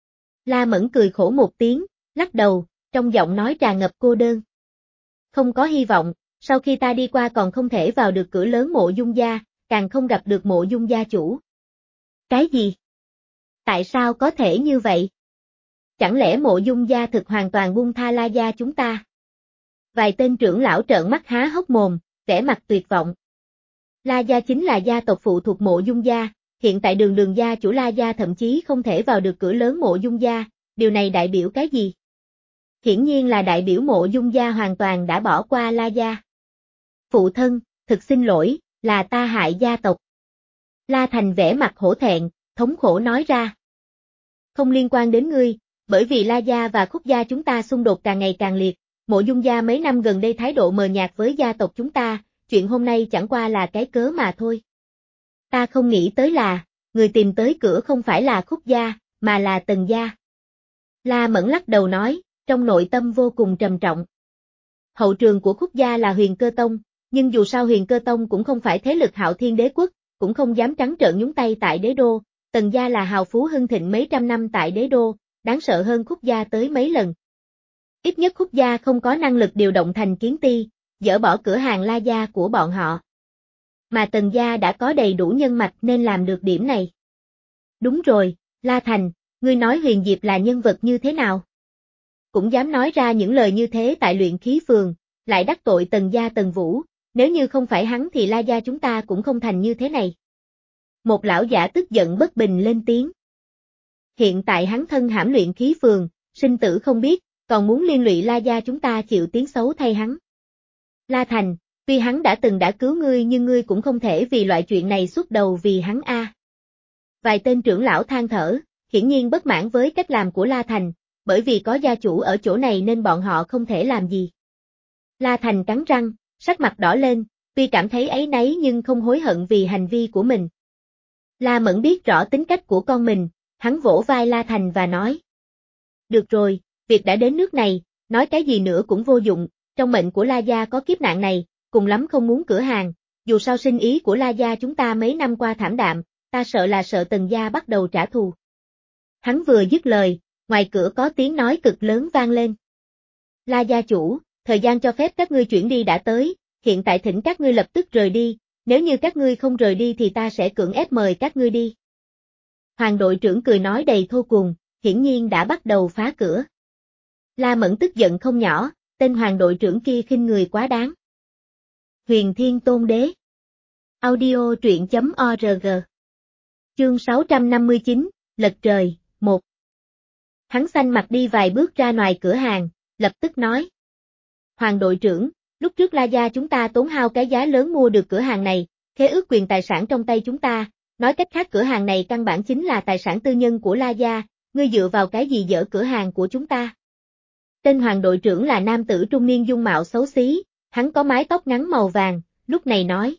La Mẫn cười khổ một tiếng, lắc đầu, trong giọng nói tràn ngập cô đơn. Không có hy vọng, sau khi ta đi qua còn không thể vào được cửa lớn Mộ Dung gia, càng không gặp được Mộ Dung gia chủ. Cái gì? Tại sao có thể như vậy? Chẳng lẽ Mộ Dung gia thực hoàn toàn buông tha La Gia chúng ta? Vài tên trưởng lão trợn mắt há hốc mồm, vẻ mặt tuyệt vọng. La Gia chính là gia tộc phụ thuộc Mộ Dung gia, hiện tại đường đường gia chủ La Gia thậm chí không thể vào được cửa lớn Mộ Dung gia, điều này đại biểu cái gì? Hiển nhiên là đại biểu Mộ Dung gia hoàn toàn đã bỏ qua La Gia. Phụ thân, thực xin lỗi, là ta hại gia tộc. La Thành vẻ mặt hổ thẹn, thống khổ nói ra. Không liên quan đến ngươi, bởi vì La Gia và Khúc Gia chúng ta xung đột càng ngày càng liệt, Mộ Dung gia mấy năm gần đây thái độ mờ nhạt với gia tộc chúng ta, chuyện hôm nay chẳng qua là cái cớ mà thôi. Ta không nghĩ tới là, người tìm tới cửa không phải là Khúc Gia, mà là Tần gia. La Mẫn lắc đầu nói, trong nội tâm vô cùng trầm trọng. Hậu trường của Khúc Gia là Huyền Cơ Tông, nhưng dù sao Huyền Cơ Tông cũng không phải thế lực Hạo Thiên Đế quốc, cũng không dám trắng trợn nhúng tay tại đế đô, Tần gia là hào phú hưng thịnh mấy trăm năm tại đế đô, đáng sợ hơn Khúc Gia tới mấy lần. Ít nhất Khúc Gia không có năng lực điều động Thành Kiến Ti, dỡ bỏ cửa hàng La Gia của bọn họ. Mà Tần gia đã có đầy đủ nhân mạch nên làm được điểm này. Đúng rồi, La Thành, ngươi nói Huyền Diệp là nhân vật như thế nào? Cũng dám nói ra những lời như thế tại luyện khí phường, lại đắc tội Tần gia Tần Vũ, nếu như không phải hắn thì La Gia chúng ta cũng không thành như thế này. Một lão giả tức giận bất bình lên tiếng. Hiện tại hắn thân hãm luyện khí phường, sinh tử không biết, còn muốn liên lụy La Gia chúng ta chịu tiếng xấu thay hắn. La Thành, tuy hắn đã từng đã cứu ngươi nhưng ngươi cũng không thể vì loại chuyện này xuất đầu vì hắn a. Vài tên trưởng lão than thở, hiển nhiên bất mãn với cách làm của La Thành, bởi vì có gia chủ ở chỗ này nên bọn họ không thể làm gì. La Thành cắn răng, sắc mặt đỏ lên, tuy cảm thấy áy náy nhưng không hối hận vì hành vi của mình. La Mẫn biết rõ tính cách của con mình, hắn vỗ vai La Thành và nói. Được rồi, việc đã đến nước này, nói cái gì nữa cũng vô dụng, trong mệnh của La Gia có kiếp nạn này, cùng lắm không muốn cửa hàng, dù sao sinh ý của La Gia chúng ta mấy năm qua thảm đạm, ta sợ là sợ Tần Gia bắt đầu trả thù. Hắn vừa dứt lời, ngoài cửa có tiếng nói cực lớn vang lên. La gia chủ, thời gian cho phép các ngươi chuyển đi đã tới, hiện tại thỉnh các ngươi lập tức rời đi, nếu như các ngươi không rời đi thì ta sẽ cưỡng ép mời các ngươi đi. Hoàng đội trưởng cười nói đầy thô cuồng, hiển nhiên đã bắt đầu phá cửa. La Mẫn tức giận không nhỏ, tên hoàng đội trưởng kia khinh người quá đáng. Huyền Thiên Tôn Đế. Audio truyện chấm org. Chương sáu trăm năm mươi chín, Lật Trời, một. Hắn xanh mặt đi vài bước ra ngoài cửa hàng, lập tức nói. Hoàng đội trưởng, lúc trước La Gia chúng ta tốn hao cái giá lớn mua được cửa hàng này, khế ước quyền tài sản trong tay chúng ta, nói cách khác cửa hàng này căn bản chính là tài sản tư nhân của La Gia, ngươi dựa vào cái gì dỡ cửa hàng của chúng ta? Tên hoàng đội trưởng là nam tử trung niên dung mạo xấu xí, hắn có mái tóc ngắn màu vàng, lúc này nói.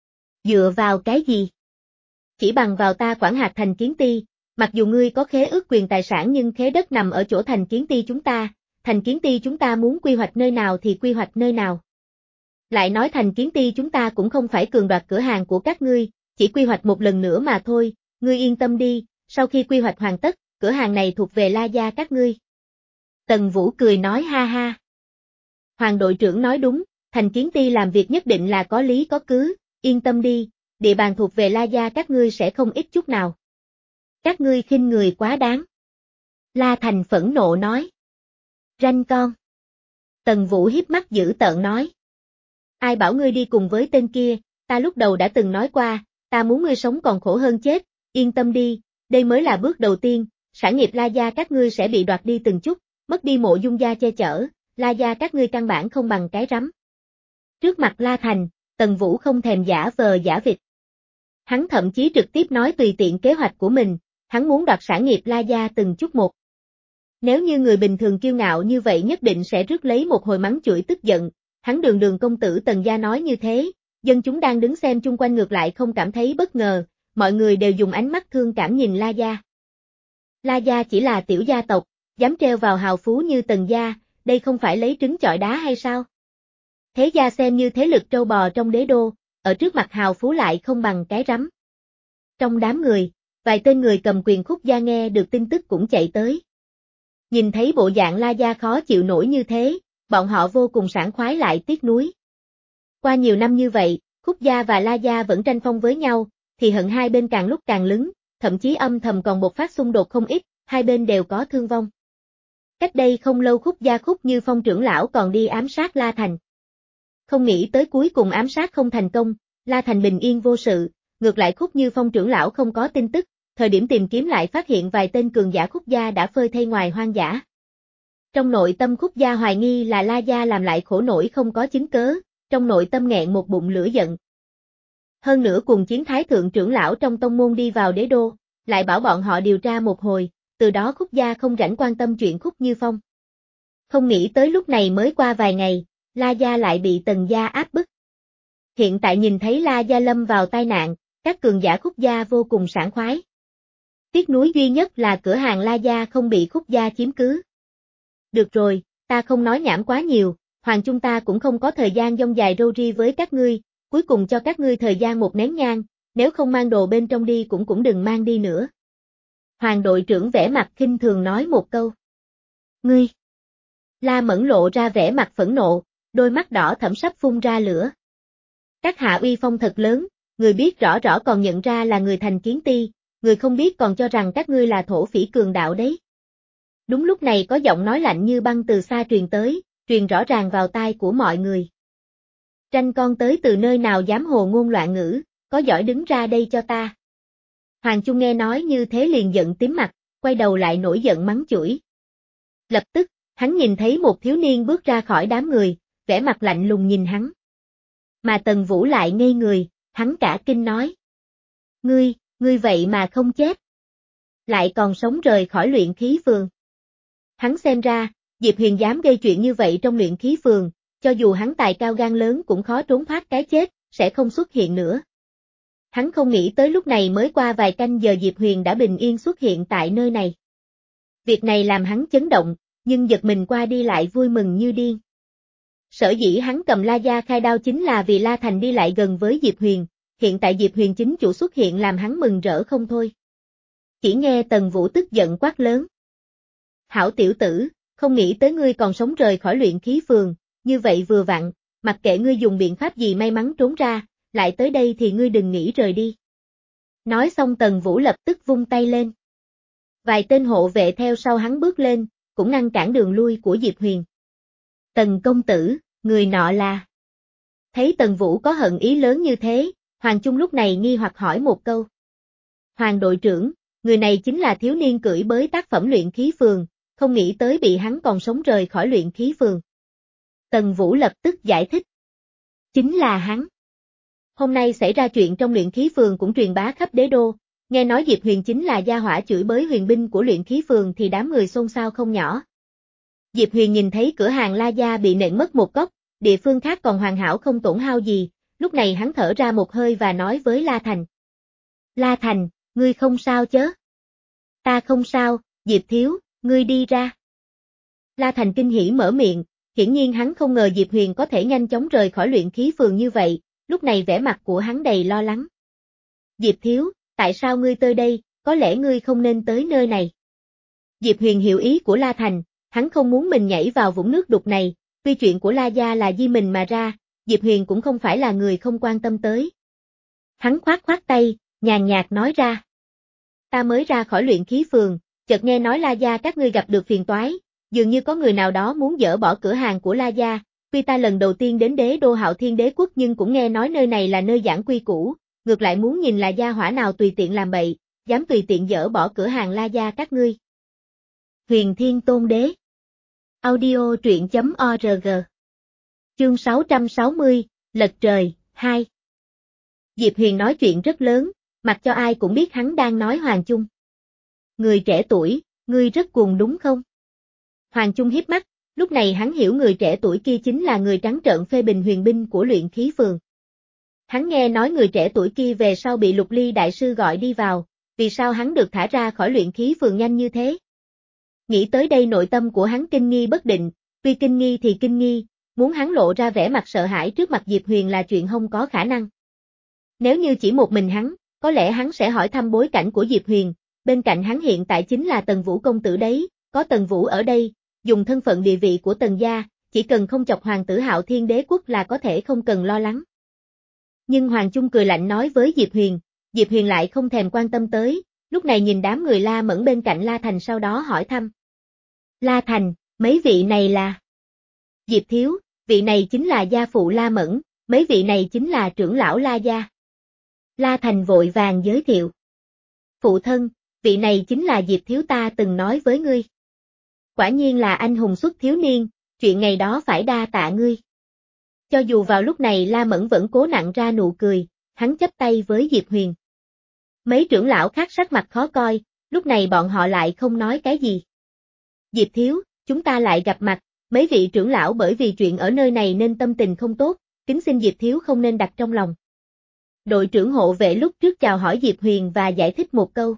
Dựa vào cái gì? Chỉ bằng vào ta quản hạt thành Kiến Ti, mặc dù ngươi có khế ước quyền tài sản nhưng khế đất nằm ở chỗ thành Kiến Ti chúng ta, thành Kiến Ti chúng ta muốn quy hoạch nơi nào thì quy hoạch nơi nào. Lại nói thành Kiến Ti chúng ta cũng không phải cường đoạt cửa hàng của các ngươi, chỉ quy hoạch một lần nữa mà thôi, ngươi yên tâm đi, sau khi quy hoạch hoàn tất, cửa hàng này thuộc về La Gia các ngươi. Tần Vũ cười nói ha ha. Hoàng đội trưởng nói đúng, thành Kiến Ti làm việc nhất định là có lý có cứ, yên tâm đi, địa bàn thuộc về La Gia các ngươi sẽ không ít chút nào. Các ngươi khinh người quá đáng. La Thành phẫn nộ nói. Ranh con. Tần Vũ hiếp mắt dữ tợn nói. Ai bảo ngươi đi cùng với tên kia, ta lúc đầu đã từng nói qua, ta muốn ngươi sống còn khổ hơn chết, yên tâm đi, đây mới là bước đầu tiên, sản nghiệp La Gia các ngươi sẽ bị đoạt đi từng chút, mất đi Mộ Dung gia che chở, La Gia các ngươi căn bản không bằng cái rắm. Trước mặt La Thành, Tần Vũ không thèm giả vờ giả vịt. Hắn thậm chí trực tiếp nói tùy tiện kế hoạch của mình, hắn muốn đoạt sản nghiệp La Gia từng chút một. Nếu như người bình thường kiêu ngạo như vậy nhất định sẽ rước lấy một hồi mắng chửi tức giận, hắn đường đường công tử Tần gia nói như thế, dân chúng đang đứng xem chung quanh ngược lại không cảm thấy bất ngờ, mọi người đều dùng ánh mắt thương cảm nhìn La Gia. La Gia chỉ là tiểu gia tộc, dám treo vào hào phú như Tần gia, đây không phải lấy trứng chọi đá hay sao? Thế gia xem như thế lực trâu bò trong đế đô, ở trước mặt hào phú lại không bằng cái rắm. Trong đám người, vài tên người cầm quyền Khúc gia nghe được tin tức cũng chạy tới. Nhìn thấy bộ dạng La Gia khó chịu nổi như thế, bọn họ vô cùng sảng khoái lại tiếc nuối. Qua nhiều năm như vậy, Khúc gia và La Gia vẫn tranh phong với nhau, thì hận hai bên càng lúc càng lớn, thậm chí âm thầm còn bộc phát xung đột không ít, hai bên đều có thương vong. Cách đây không lâu Khúc gia Khúc Như Phong trưởng lão còn đi ám sát La Thành. Không nghĩ tới cuối cùng ám sát không thành công, La Thành bình yên vô sự, ngược lại Khúc Như Phong trưởng lão không có tin tức, thời điểm tìm kiếm lại phát hiện vài tên cường giả Khúc gia đã phơi thây ngoài hoang dã. Trong nội tâm Khúc gia hoài nghi là La Gia làm lại khổ nổi không có chứng cớ, trong nội tâm nghẹn một bụng lửa giận. Hơn nữa cùng chiến thái thượng trưởng lão trong tông môn đi vào đế đô, lại bảo bọn họ điều tra một hồi, từ đó Khúc gia không rảnh quan tâm chuyện Khúc Như Phong. Không nghĩ tới lúc này mới qua vài ngày, La Gia lại bị Tần gia áp bức. Hiện tại nhìn thấy La Gia lâm vào tai nạn, các cường giả Khúc gia vô cùng sảng khoái. Tiếc nuối duy nhất là cửa hàng La Gia không bị Khúc gia chiếm cứ. Được rồi, ta không nói nhảm quá nhiều, hoàng chúng ta cũng không có thời gian dông dài râu ri với các ngươi, cuối cùng cho các ngươi thời gian một nén nhang, nếu không mang đồ bên trong đi cũng cũng đừng mang đi nữa. Hoàng đội trưởng vẻ mặt khinh thường nói một câu. Ngươi! La Mẫn lộ ra vẻ mặt phẫn nộ, đôi mắt đỏ thẫm sắp phun ra lửa. Các hạ uy phong thật lớn, người biết rõ rõ còn nhận ra là người thành Kiến Ti, người không biết còn cho rằng các ngươi là thổ phỉ cường đạo đấy. Đúng lúc này có giọng nói lạnh như băng từ xa truyền tới, truyền rõ ràng vào tai của mọi người. Tranh con tới từ nơi nào dám hồ ngôn loạn ngữ, có giỏi đứng ra đây cho ta. Hoàng Trung nghe nói như thế liền giận tím mặt, quay đầu lại nổi giận mắng chửi. Lập tức, hắn nhìn thấy một thiếu niên bước ra khỏi đám người, vẻ mặt lạnh lùng nhìn hắn. Mà Tần Vũ lại ngây người, hắn cả kinh nói. Ngươi, ngươi vậy mà không chết. Lại còn sống rời khỏi luyện khí phường. Hắn xem ra, Diệp Huyền dám gây chuyện như vậy trong luyện khí phường, cho dù hắn tài cao gan lớn cũng khó trốn thoát cái chết, sẽ không xuất hiện nữa. Hắn không nghĩ tới lúc này mới qua vài canh giờ Diệp Huyền đã bình yên xuất hiện tại nơi này. Việc này làm hắn chấn động, nhưng giật mình qua đi lại vui mừng như điên. Sở dĩ hắn cầm La Gia khai đao chính là vì La Thành đi lại gần với Diệp Huyền, hiện tại Diệp Huyền chính chủ xuất hiện làm hắn mừng rỡ không thôi. Chỉ nghe Tần Vũ tức giận quát lớn. Hảo tiểu tử, không nghĩ tới ngươi còn sống rời khỏi luyện khí phường, như vậy vừa vặn, mặc kệ ngươi dùng biện pháp gì may mắn trốn ra, lại tới đây thì ngươi đừng nghĩ rời đi. Nói xong Tần Vũ lập tức vung tay lên. Vài tên hộ vệ theo sau hắn bước lên, cũng ngăn cản đường lui của Diệp Huyền. Tần công tử, người nọ là... Thấy Tần Vũ có hận ý lớn như thế, Hoàng Chung lúc này nghi hoặc hỏi một câu. Hoàng đội trưởng, người này chính là thiếu niên cưỡi bới tác phẩm luyện khí phường, không nghĩ tới bị hắn còn sống rời khỏi luyện khí phường. Tần Vũ lập tức giải thích. Chính là hắn. Hôm nay xảy ra chuyện trong luyện khí phường cũng truyền bá khắp đế đô, nghe nói Diệp Huyền chính là gia hỏa chửi bới huyền binh của luyện khí phường thì đám người xôn xao không nhỏ. Diệp Huyền nhìn thấy cửa hàng La Gia bị nện mất một góc, địa phương khác còn hoàn hảo không tổn hao gì, lúc này hắn thở ra một hơi và nói với La Thành. La Thành, ngươi không sao chớ? Ta không sao, Diệp thiếu, ngươi đi ra. La Thành kinh hỉ mở miệng, hiển nhiên hắn không ngờ Diệp Huyền có thể nhanh chóng rời khỏi luyện khí phường như vậy, lúc này vẻ mặt của hắn đầy lo lắng. Diệp thiếu, tại sao ngươi tới đây, có lẽ ngươi không nên tới nơi này. Diệp Huyền hiểu ý của La Thành, hắn không muốn mình nhảy vào vũng nước đục này, tuy chuyện của La Gia là di mình mà ra, Diệp Huyền cũng không phải là người không quan tâm tới. Hắn khoát khoát tay, nhàn nhạt nói ra. Ta mới ra khỏi luyện khí phường, chợt nghe nói La Gia các ngươi gặp được phiền toái, dường như có người nào đó muốn dỡ bỏ cửa hàng của La Gia, tuy ta lần đầu tiên đến đế đô Hạo Thiên Đế quốc nhưng cũng nghe nói nơi này là nơi giảng quy củ, ngược lại muốn nhìn là gia hỏa nào tùy tiện làm bậy, dám tùy tiện dỡ bỏ cửa hàng La Gia các ngươi. Huyền Thiên Tôn Đế. Audio truyện chấm org. Chương sáu trăm sáu mươi, Lật Trời, hai. Diệp Huyền nói chuyện rất lớn, mặc cho ai cũng biết hắn đang nói Hoàng Chung. Người trẻ tuổi, ngươi rất cuồng đúng không? Hoàng Chung hiếp mắt, lúc này hắn hiểu người trẻ tuổi kia chính là người trắng trợn phê bình huyền binh của luyện khí phường. Hắn nghe nói người trẻ tuổi kia về sau bị Lục Ly đại sư gọi đi vào, vì sao hắn được thả ra khỏi luyện khí phường nhanh như thế? Nghĩ tới đây nội tâm của hắn kinh nghi bất định, tuy kinh nghi thì kinh nghi, muốn hắn lộ ra vẻ mặt sợ hãi trước mặt Diệp Huyền là chuyện không có khả năng. Nếu như chỉ một mình hắn, có lẽ hắn sẽ hỏi thăm bối cảnh của Diệp Huyền, bên cạnh hắn hiện tại chính là Tần Vũ công tử đấy, có Tần Vũ ở đây, dùng thân phận địa vị của Tần gia, chỉ cần không chọc hoàng tử Hạo Thiên Đế quốc là có thể không cần lo lắng. Nhưng Hoàng Chung cười lạnh nói với Diệp Huyền, Diệp Huyền lại không thèm quan tâm tới, lúc này nhìn đám người La Mẫn bên cạnh La Thành sau đó hỏi thăm. La Thành, mấy vị này là? Diệp thiếu, vị này chính là gia phụ La Mẫn, mấy vị này chính là trưởng lão La Gia. La Thành vội vàng giới thiệu. Phụ thân, vị này chính là Diệp thiếu ta từng nói với ngươi. Quả nhiên là anh hùng xuất thiếu niên, chuyện ngày đó phải đa tạ ngươi. Cho dù vào lúc này La Mẫn vẫn cố nặn ra nụ cười, hắn chắp tay với Diệp Huyền. Mấy trưởng lão khác sắc mặt khó coi, lúc này bọn họ lại không nói cái gì. Diệp thiếu, chúng ta lại gặp mặt, mấy vị trưởng lão bởi vì chuyện ở nơi này nên tâm tình không tốt, kính xin Diệp thiếu không nên đặt trong lòng. Đội trưởng hộ vệ lúc trước chào hỏi Diệp Huyền và giải thích một câu.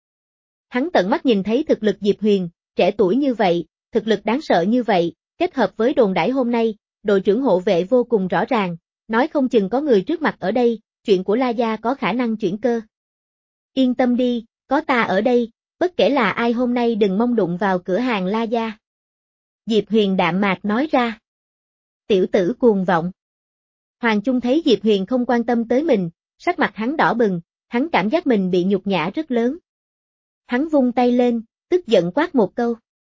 Hắn tận mắt nhìn thấy thực lực Diệp Huyền, trẻ tuổi như vậy, thực lực đáng sợ như vậy, kết hợp với đồn đãi hôm nay, đội trưởng hộ vệ vô cùng rõ ràng, nói không chừng có người trước mặt ở đây, chuyện của La Gia có khả năng chuyển cơ. Yên tâm đi, có ta ở đây, bất kể là ai hôm nay đừng mong đụng vào cửa hàng La Gia. Diệp Huyền đạm mạc nói ra. Tiểu tử cuồng vọng. Hoàng Chung thấy Diệp Huyền không quan tâm tới mình, sắc mặt hắn đỏ bừng, hắn cảm giác mình bị nhục nhã rất lớn. Hắn vung tay lên, tức giận quát một câu.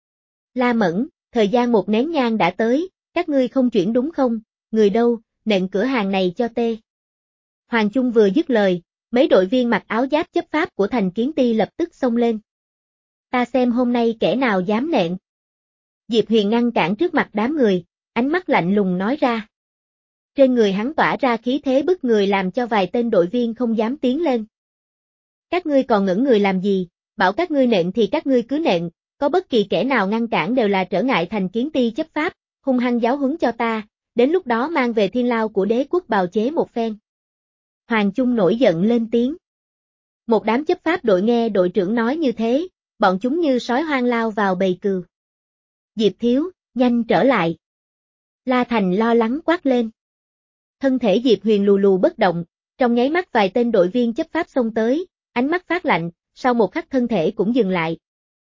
La Mẫn, thời gian một nén nhang đã tới, các ngươi không chuyển đúng không, người đâu, nện cửa hàng này cho tê. Hoàng Chung vừa dứt lời, mấy đội viên mặc áo giáp chấp pháp của thành kiến ti lập tức xông lên. Ta xem hôm nay kẻ nào dám nện. Diệp Huyền ngăn cản trước mặt đám người, ánh mắt lạnh lùng nói ra. Trên người hắn tỏa ra khí thế bức người làm cho vài tên đội viên không dám tiến lên. Các ngươi còn ngẩn người làm gì, bảo các ngươi nện thì các ngươi cứ nện, có bất kỳ kẻ nào ngăn cản đều là trở ngại thành kiến ti chấp pháp, hung hăng giáo huấn cho ta, đến lúc đó mang về thiên lao của đế quốc bào chế một phen. Hoàng Chung nổi giận lên tiếng. Một đám chấp pháp đội nghe đội trưởng nói như thế, bọn chúng như sói hoang lao vào bầy cừu. Diệp thiếu, nhanh trở lại. La Thành lo lắng quát lên. Thân thể Diệp Huyền lù lù bất động, trong nháy mắt vài tên đội viên chấp pháp xông tới, ánh mắt phát lạnh, sau một khắc thân thể cũng dừng lại.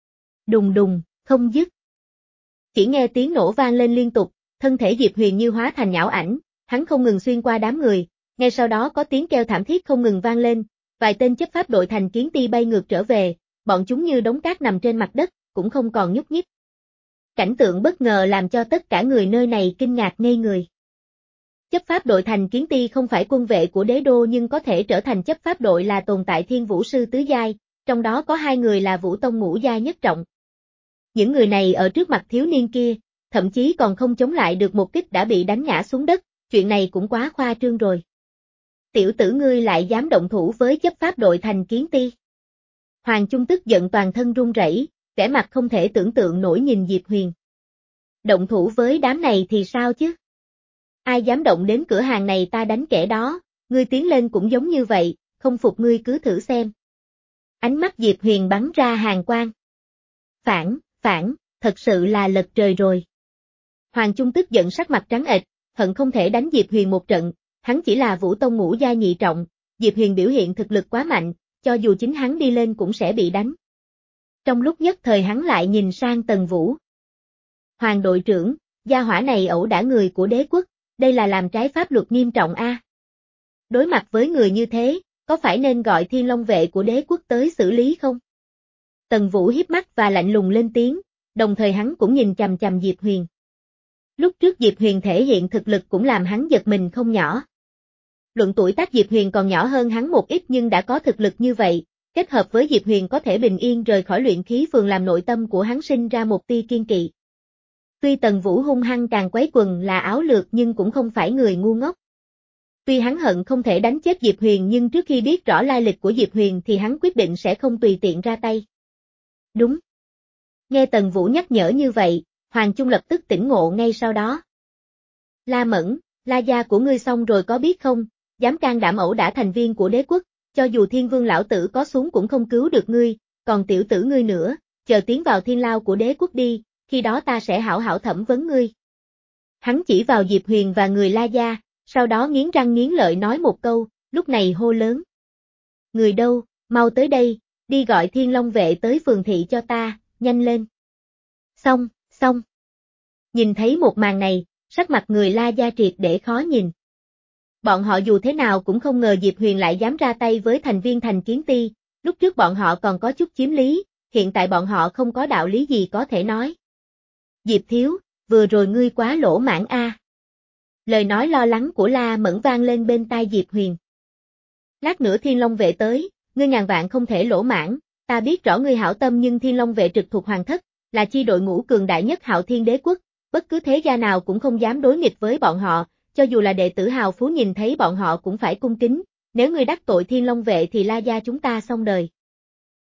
Đùng đùng, không dứt. Chỉ nghe tiếng nổ vang lên liên tục, thân thể Diệp Huyền như hóa thành nhão ảnh, hắn không ngừng xuyên qua đám người, ngay sau đó có tiếng kêu thảm thiết không ngừng vang lên, vài tên chấp pháp đội thành kiến ti bay ngược trở về, bọn chúng như đống cát nằm trên mặt đất, cũng không còn nhúc nhích. Cảnh tượng bất ngờ làm cho tất cả người nơi này kinh ngạc ngây người. Chấp pháp đội thành kiến ti không phải quân vệ của đế đô nhưng có thể trở thành chấp pháp đội là tồn tại thiên vũ sư tứ giai, trong đó có hai người là vũ tông ngũ giai nhất trọng. Những người này ở trước mặt thiếu niên kia, thậm chí còn không chống lại được một kích đã bị đánh ngã xuống đất, chuyện này cũng quá khoa trương rồi. Tiểu tử ngươi lại dám động thủ với chấp pháp đội thành kiến ti. Hoàng Trung tức giận toàn thân run rẩy, vẻ mặt không thể tưởng tượng nổi nhìn Diệp Huyền. Động thủ với đám này thì sao chứ? Ai dám động đến cửa hàng này ta đánh kẻ đó, ngươi tiến lên cũng giống như vậy, không phục ngươi cứ thử xem. Ánh mắt Diệp Huyền bắn ra hàn quang. Phản, phản, thật sự là lật trời rồi. Hoàng Trung tức giận sắc mặt trắng ệch, hận không thể đánh Diệp Huyền một trận, hắn chỉ là vũ tông ngũ giai nhị trọng, Diệp Huyền biểu hiện thực lực quá mạnh, cho dù chính hắn đi lên cũng sẽ bị đánh. Trong lúc nhất thời hắn lại nhìn sang Tần Vũ. Hoàng đội trưởng, gia hỏa này ẩu đả người của đế quốc, đây là làm trái pháp luật nghiêm trọng a. Đối mặt với người như thế, có phải nên gọi Thiên Long vệ của đế quốc tới xử lý không? Tần Vũ hiếp mắt và lạnh lùng lên tiếng, đồng thời hắn cũng nhìn chằm chằm Diệp Huyền. Lúc trước Diệp Huyền thể hiện thực lực cũng làm hắn giật mình không nhỏ. Luận tuổi tác Diệp Huyền còn nhỏ hơn hắn một ít nhưng đã có thực lực như vậy, kết hợp với Diệp Huyền có thể bình yên rời khỏi luyện khí phường làm nội tâm của hắn sinh ra một tia kiên kỵ. Tuy Tần Vũ hung hăng càng quấy quần là áo lược nhưng cũng không phải người ngu ngốc. Tuy hắn hận không thể đánh chết Diệp Huyền nhưng trước khi biết rõ lai lịch của Diệp Huyền thì hắn quyết định sẽ không tùy tiện ra tay. Đúng. Nghe Tần Vũ nhắc nhở như vậy, Hoàng Trung lập tức tỉnh ngộ ngay sau đó. La Mẫn, La gia của ngươi xong rồi có biết không, dám can đảm ẩu đả thành viên của đế quốc, cho dù Thiên Vương lão tử có xuống cũng không cứu được ngươi, còn tiểu tử ngươi nữa, chờ tiến vào thiên lao của đế quốc đi, khi đó ta sẽ hảo hảo thẩm vấn ngươi. Hắn chỉ vào Diệp Huyền và người La gia, sau đó nghiến răng nghiến lợi nói một câu, lúc này hô lớn. Người đâu, mau tới đây, đi gọi Thiên Long vệ tới phường thị cho ta, nhanh lên. Xong, xong. Nhìn thấy một màn này, sắc mặt người La gia triệt để khó nhìn. Bọn họ dù thế nào cũng không ngờ Diệp Huyền lại dám ra tay với thành viên thành kiến ti, lúc trước bọn họ còn có chút chiếm lý, hiện tại bọn họ không có đạo lý gì có thể nói. Diệp thiếu, vừa rồi ngươi quá lỗ mãn a. Lời nói lo lắng của La Mẫn vang lên bên tai Diệp Huyền. Lát nữa Thiên Long vệ tới, ngươi ngàn vạn không thể lỗ mãn, ta biết rõ ngươi hảo tâm nhưng Thiên Long vệ trực thuộc hoàng thất, là chi đội ngũ cường đại nhất Hạo Thiên đế quốc, bất cứ thế gia nào cũng không dám đối nghịch với bọn họ, cho dù là đệ tử hào phú nhìn thấy bọn họ cũng phải cung kính, nếu ngươi đắc tội Thiên Long vệ thì La gia chúng ta xong đời.